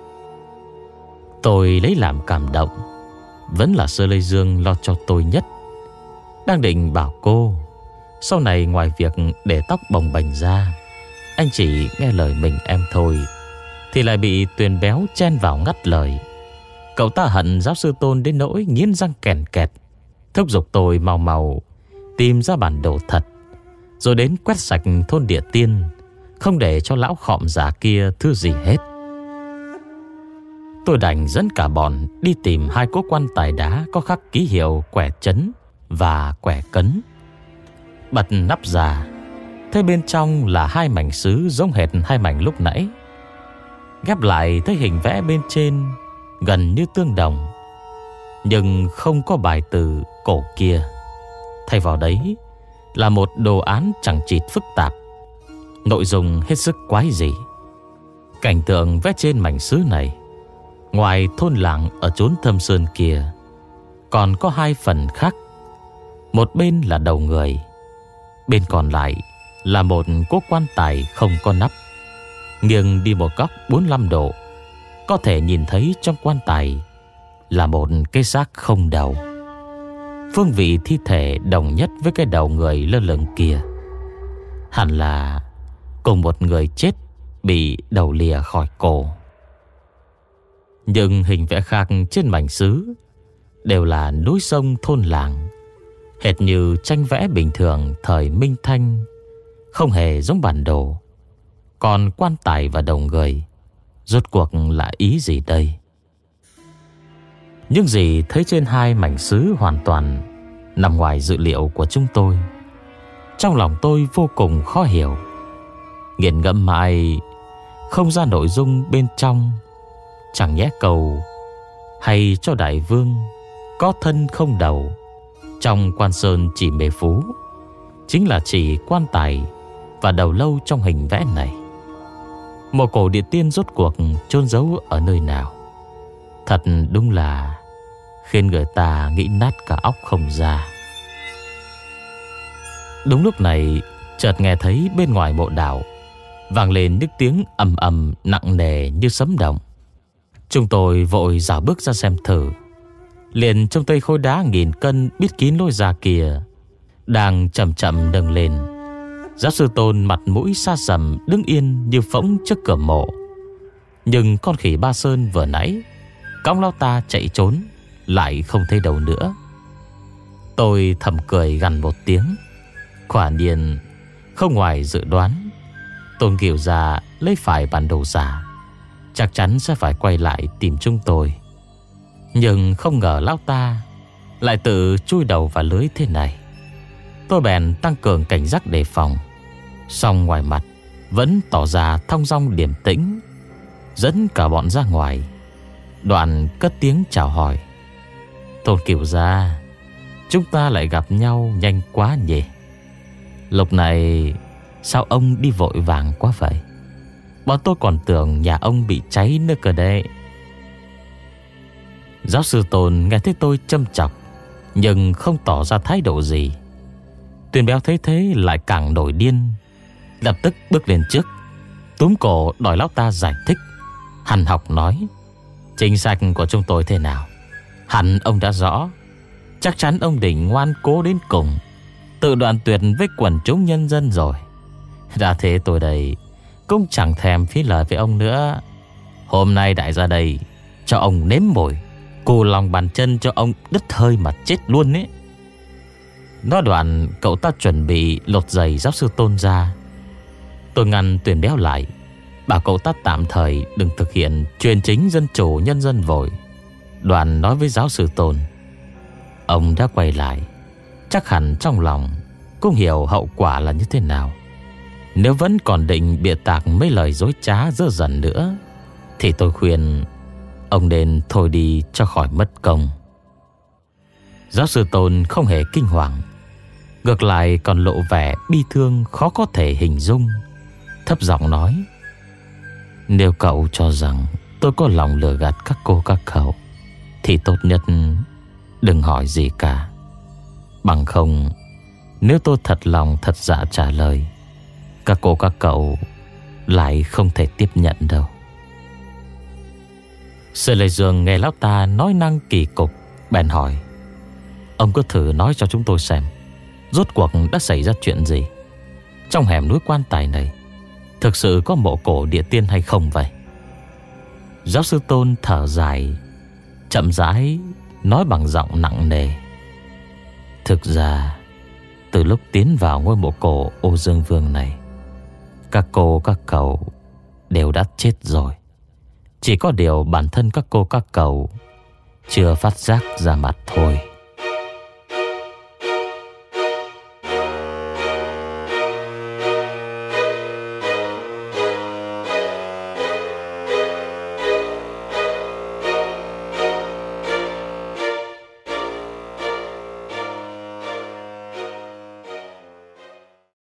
Speaker 1: Tôi lấy làm cảm động. Vẫn là Sơ Lê Dương lo cho tôi nhất. Đang định bảo cô, sau này ngoài việc để tóc bồng bềnh ra, anh chỉ nghe lời mình em thôi, thì lại bị Tuyền Béo chen vào ngắt lời. Cậu ta hận giáo sư Tôn đến nỗi nghiến răng kèn kẹt, thúc giục tôi mau mau tìm ra bản đồ thật, rồi đến quét sạch thôn Địa Tiên, không để cho lão khọm giả kia thứ gì hết. Tôi đành dẫn cả bọn đi tìm hai cỗ quan tài đá có khắc ký hiệu quẻ chấn và quẻ cấn. Bật nắp ra, thấy bên trong là hai mảnh sứ giống hệt hai mảnh lúc nãy. Ghép lại thấy hình vẽ bên trên gần như tương đồng, nhưng không có bài từ cổ kia. Thay vào đấy là một đồ án chẳng chịt phức tạp, nội dung hết sức quái dị. Cảnh tượng vẽ trên mảnh sứ này, ngoài thôn làng ở chốn thâm sơn kia, còn có hai phần khác. Một bên là đầu người, Bên còn lại là một cố quan tài không có nắp, nghiêng đi một góc bốn mươi lăm độ. Có thể nhìn thấy trong quan tài là một cái xác không đầu. Phương vị thi thể đồng nhất với cái đầu người lơ lửng kia. Hẳn là cùng một người chết bị đầu lìa khỏi cổ. Nhưng hình vẽ khác trên mảnh sứ đều là núi sông thôn làng, hệt như tranh vẽ bình thường thời Minh Thanh, không hề giống bản đồ. Còn quan tài và đầu người rốt cuộc là ý gì đây? Những gì thấy trên hai mảnh sứ hoàn toàn nằm ngoài dự liệu của chúng tôi. Trong lòng tôi vô cùng khó hiểu, nghiền ngẫm mãi không ra nội dung bên trong. Chẳng nhẽ cầu hay cho đại vương có thân không đầu trong Quan Sơn Chỉ Mê Phú chính là chỉ quan tài và đầu lâu trong hình vẽ này. Mộ cổ địa tiên rốt cuộc chôn giấu ở nơi nào? Thật đúng là khiến người ta nghĩ nát cả óc không ra. Đúng lúc này, chợt nghe thấy bên ngoài mộ đạo vang lên những tiếng ầm ầm nặng nề như sấm động. Chúng tôi vội dạo bước ra xem thử. Liền trông thấy khối đá nghìn cân bít kín lối ra kia đang chậm chậm nâng lên. Giáo sư Tôn mặt mũi xa sầm đứng yên như phỗng trước cửa mộ. Nhưng con khỉ Ba Sơn vừa nãy cõng lão ta chạy trốn lại không thấy đâu nữa. Tôi thầm cười gằn một tiếng. Quả nhiên không ngoài dự đoán, Tôn Kiều Gia lấy phải bản đồ giả, chắc chắn sẽ phải quay lại tìm chúng tôi. Nhưng không ngờ lão ta lại tự chui đầu vào lưới thế này. Tôi bèn tăng cường cảnh giác đề phòng, song ngoài mặt vẫn tỏ ra thong dong điềm tĩnh, dẫn cả bọn ra ngoài. Đoạn cất tiếng chào hỏi. Tôn Kiều Gia, chúng ta lại gặp nhau nhanh quá nhỉ? Lúc này sao ông đi vội vàng quá vậy? Bọn tôi còn tưởng nhà ông bị cháy nữa cơ đấy. Giáo sư Tôn nghe thấy tôi châm chọc nhưng không tỏ ra thái độ gì. Tuyền Béo thấy thế lại càng nổi điên, lập tức bước lên trước, túm cổ đòi lão ta giải thích. Hằn học nói: chính sách của chúng tôi thế nào hẳn ông đã rõ. Chắc chắn ông định ngoan cố đến cùng, tự đoạn tuyệt với quần chúng nhân dân rồi. Đã thế tôi đây cũng chẳng thèm phí lời với ông nữa. Hôm nay đại ra đây cho ông nếm mùi, cù lòng bàn chân cho ông đứt hơi mà chết luôn ấy. Nói đoạn cậu ta chuẩn bị lột giày giáo sư Tôn ra. Tôi ngăn Tuyền Béo lại, bảo cậu ta tạm thời đừng thực hiện truyền chính dân chủ nhân dân vội. Đoàn nói với giáo sư Tôn: ông đã quay lại, chắc hẳn trong lòng cũng hiểu hậu quả là như thế nào. Nếu vẫn còn định bịa tạc mấy lời dối trá dơ dần nữa thì tôi khuyên ông nên thôi đi cho khỏi mất công. Giáo sư Tôn không hề kinh hoàng, ngược lại còn lộ vẻ bi thương khó có thể hình dung, thấp giọng nói: nếu cậu cho rằng tôi có lòng lừa gạt các cô các cậu thì tốt nhất đừng hỏi gì cả. Bằng không, nếu tôi thật lòng thật dạ trả lời, các cô các cậu lại không thể tiếp nhận đâu. Sư Lê Dương nghe lão ta nói năng kỳ cục, bèn hỏi: ông cứ thử nói cho chúng tôi xem, rốt cuộc đã xảy ra chuyện gì? Trong hẻm núi quan tài này thực sự có mộ cổ địa tiên hay không vậy? Giáo sư Tôn thở dài, chậm rãi nói bằng giọng nặng nề: thực ra từ lúc tiến vào ngôi mộ cổ Ô Dương Vương này, các cô các cậu đều đã chết rồi. Chỉ có điều bản thân các cô các cậu chưa phát giác ra mặt thôi.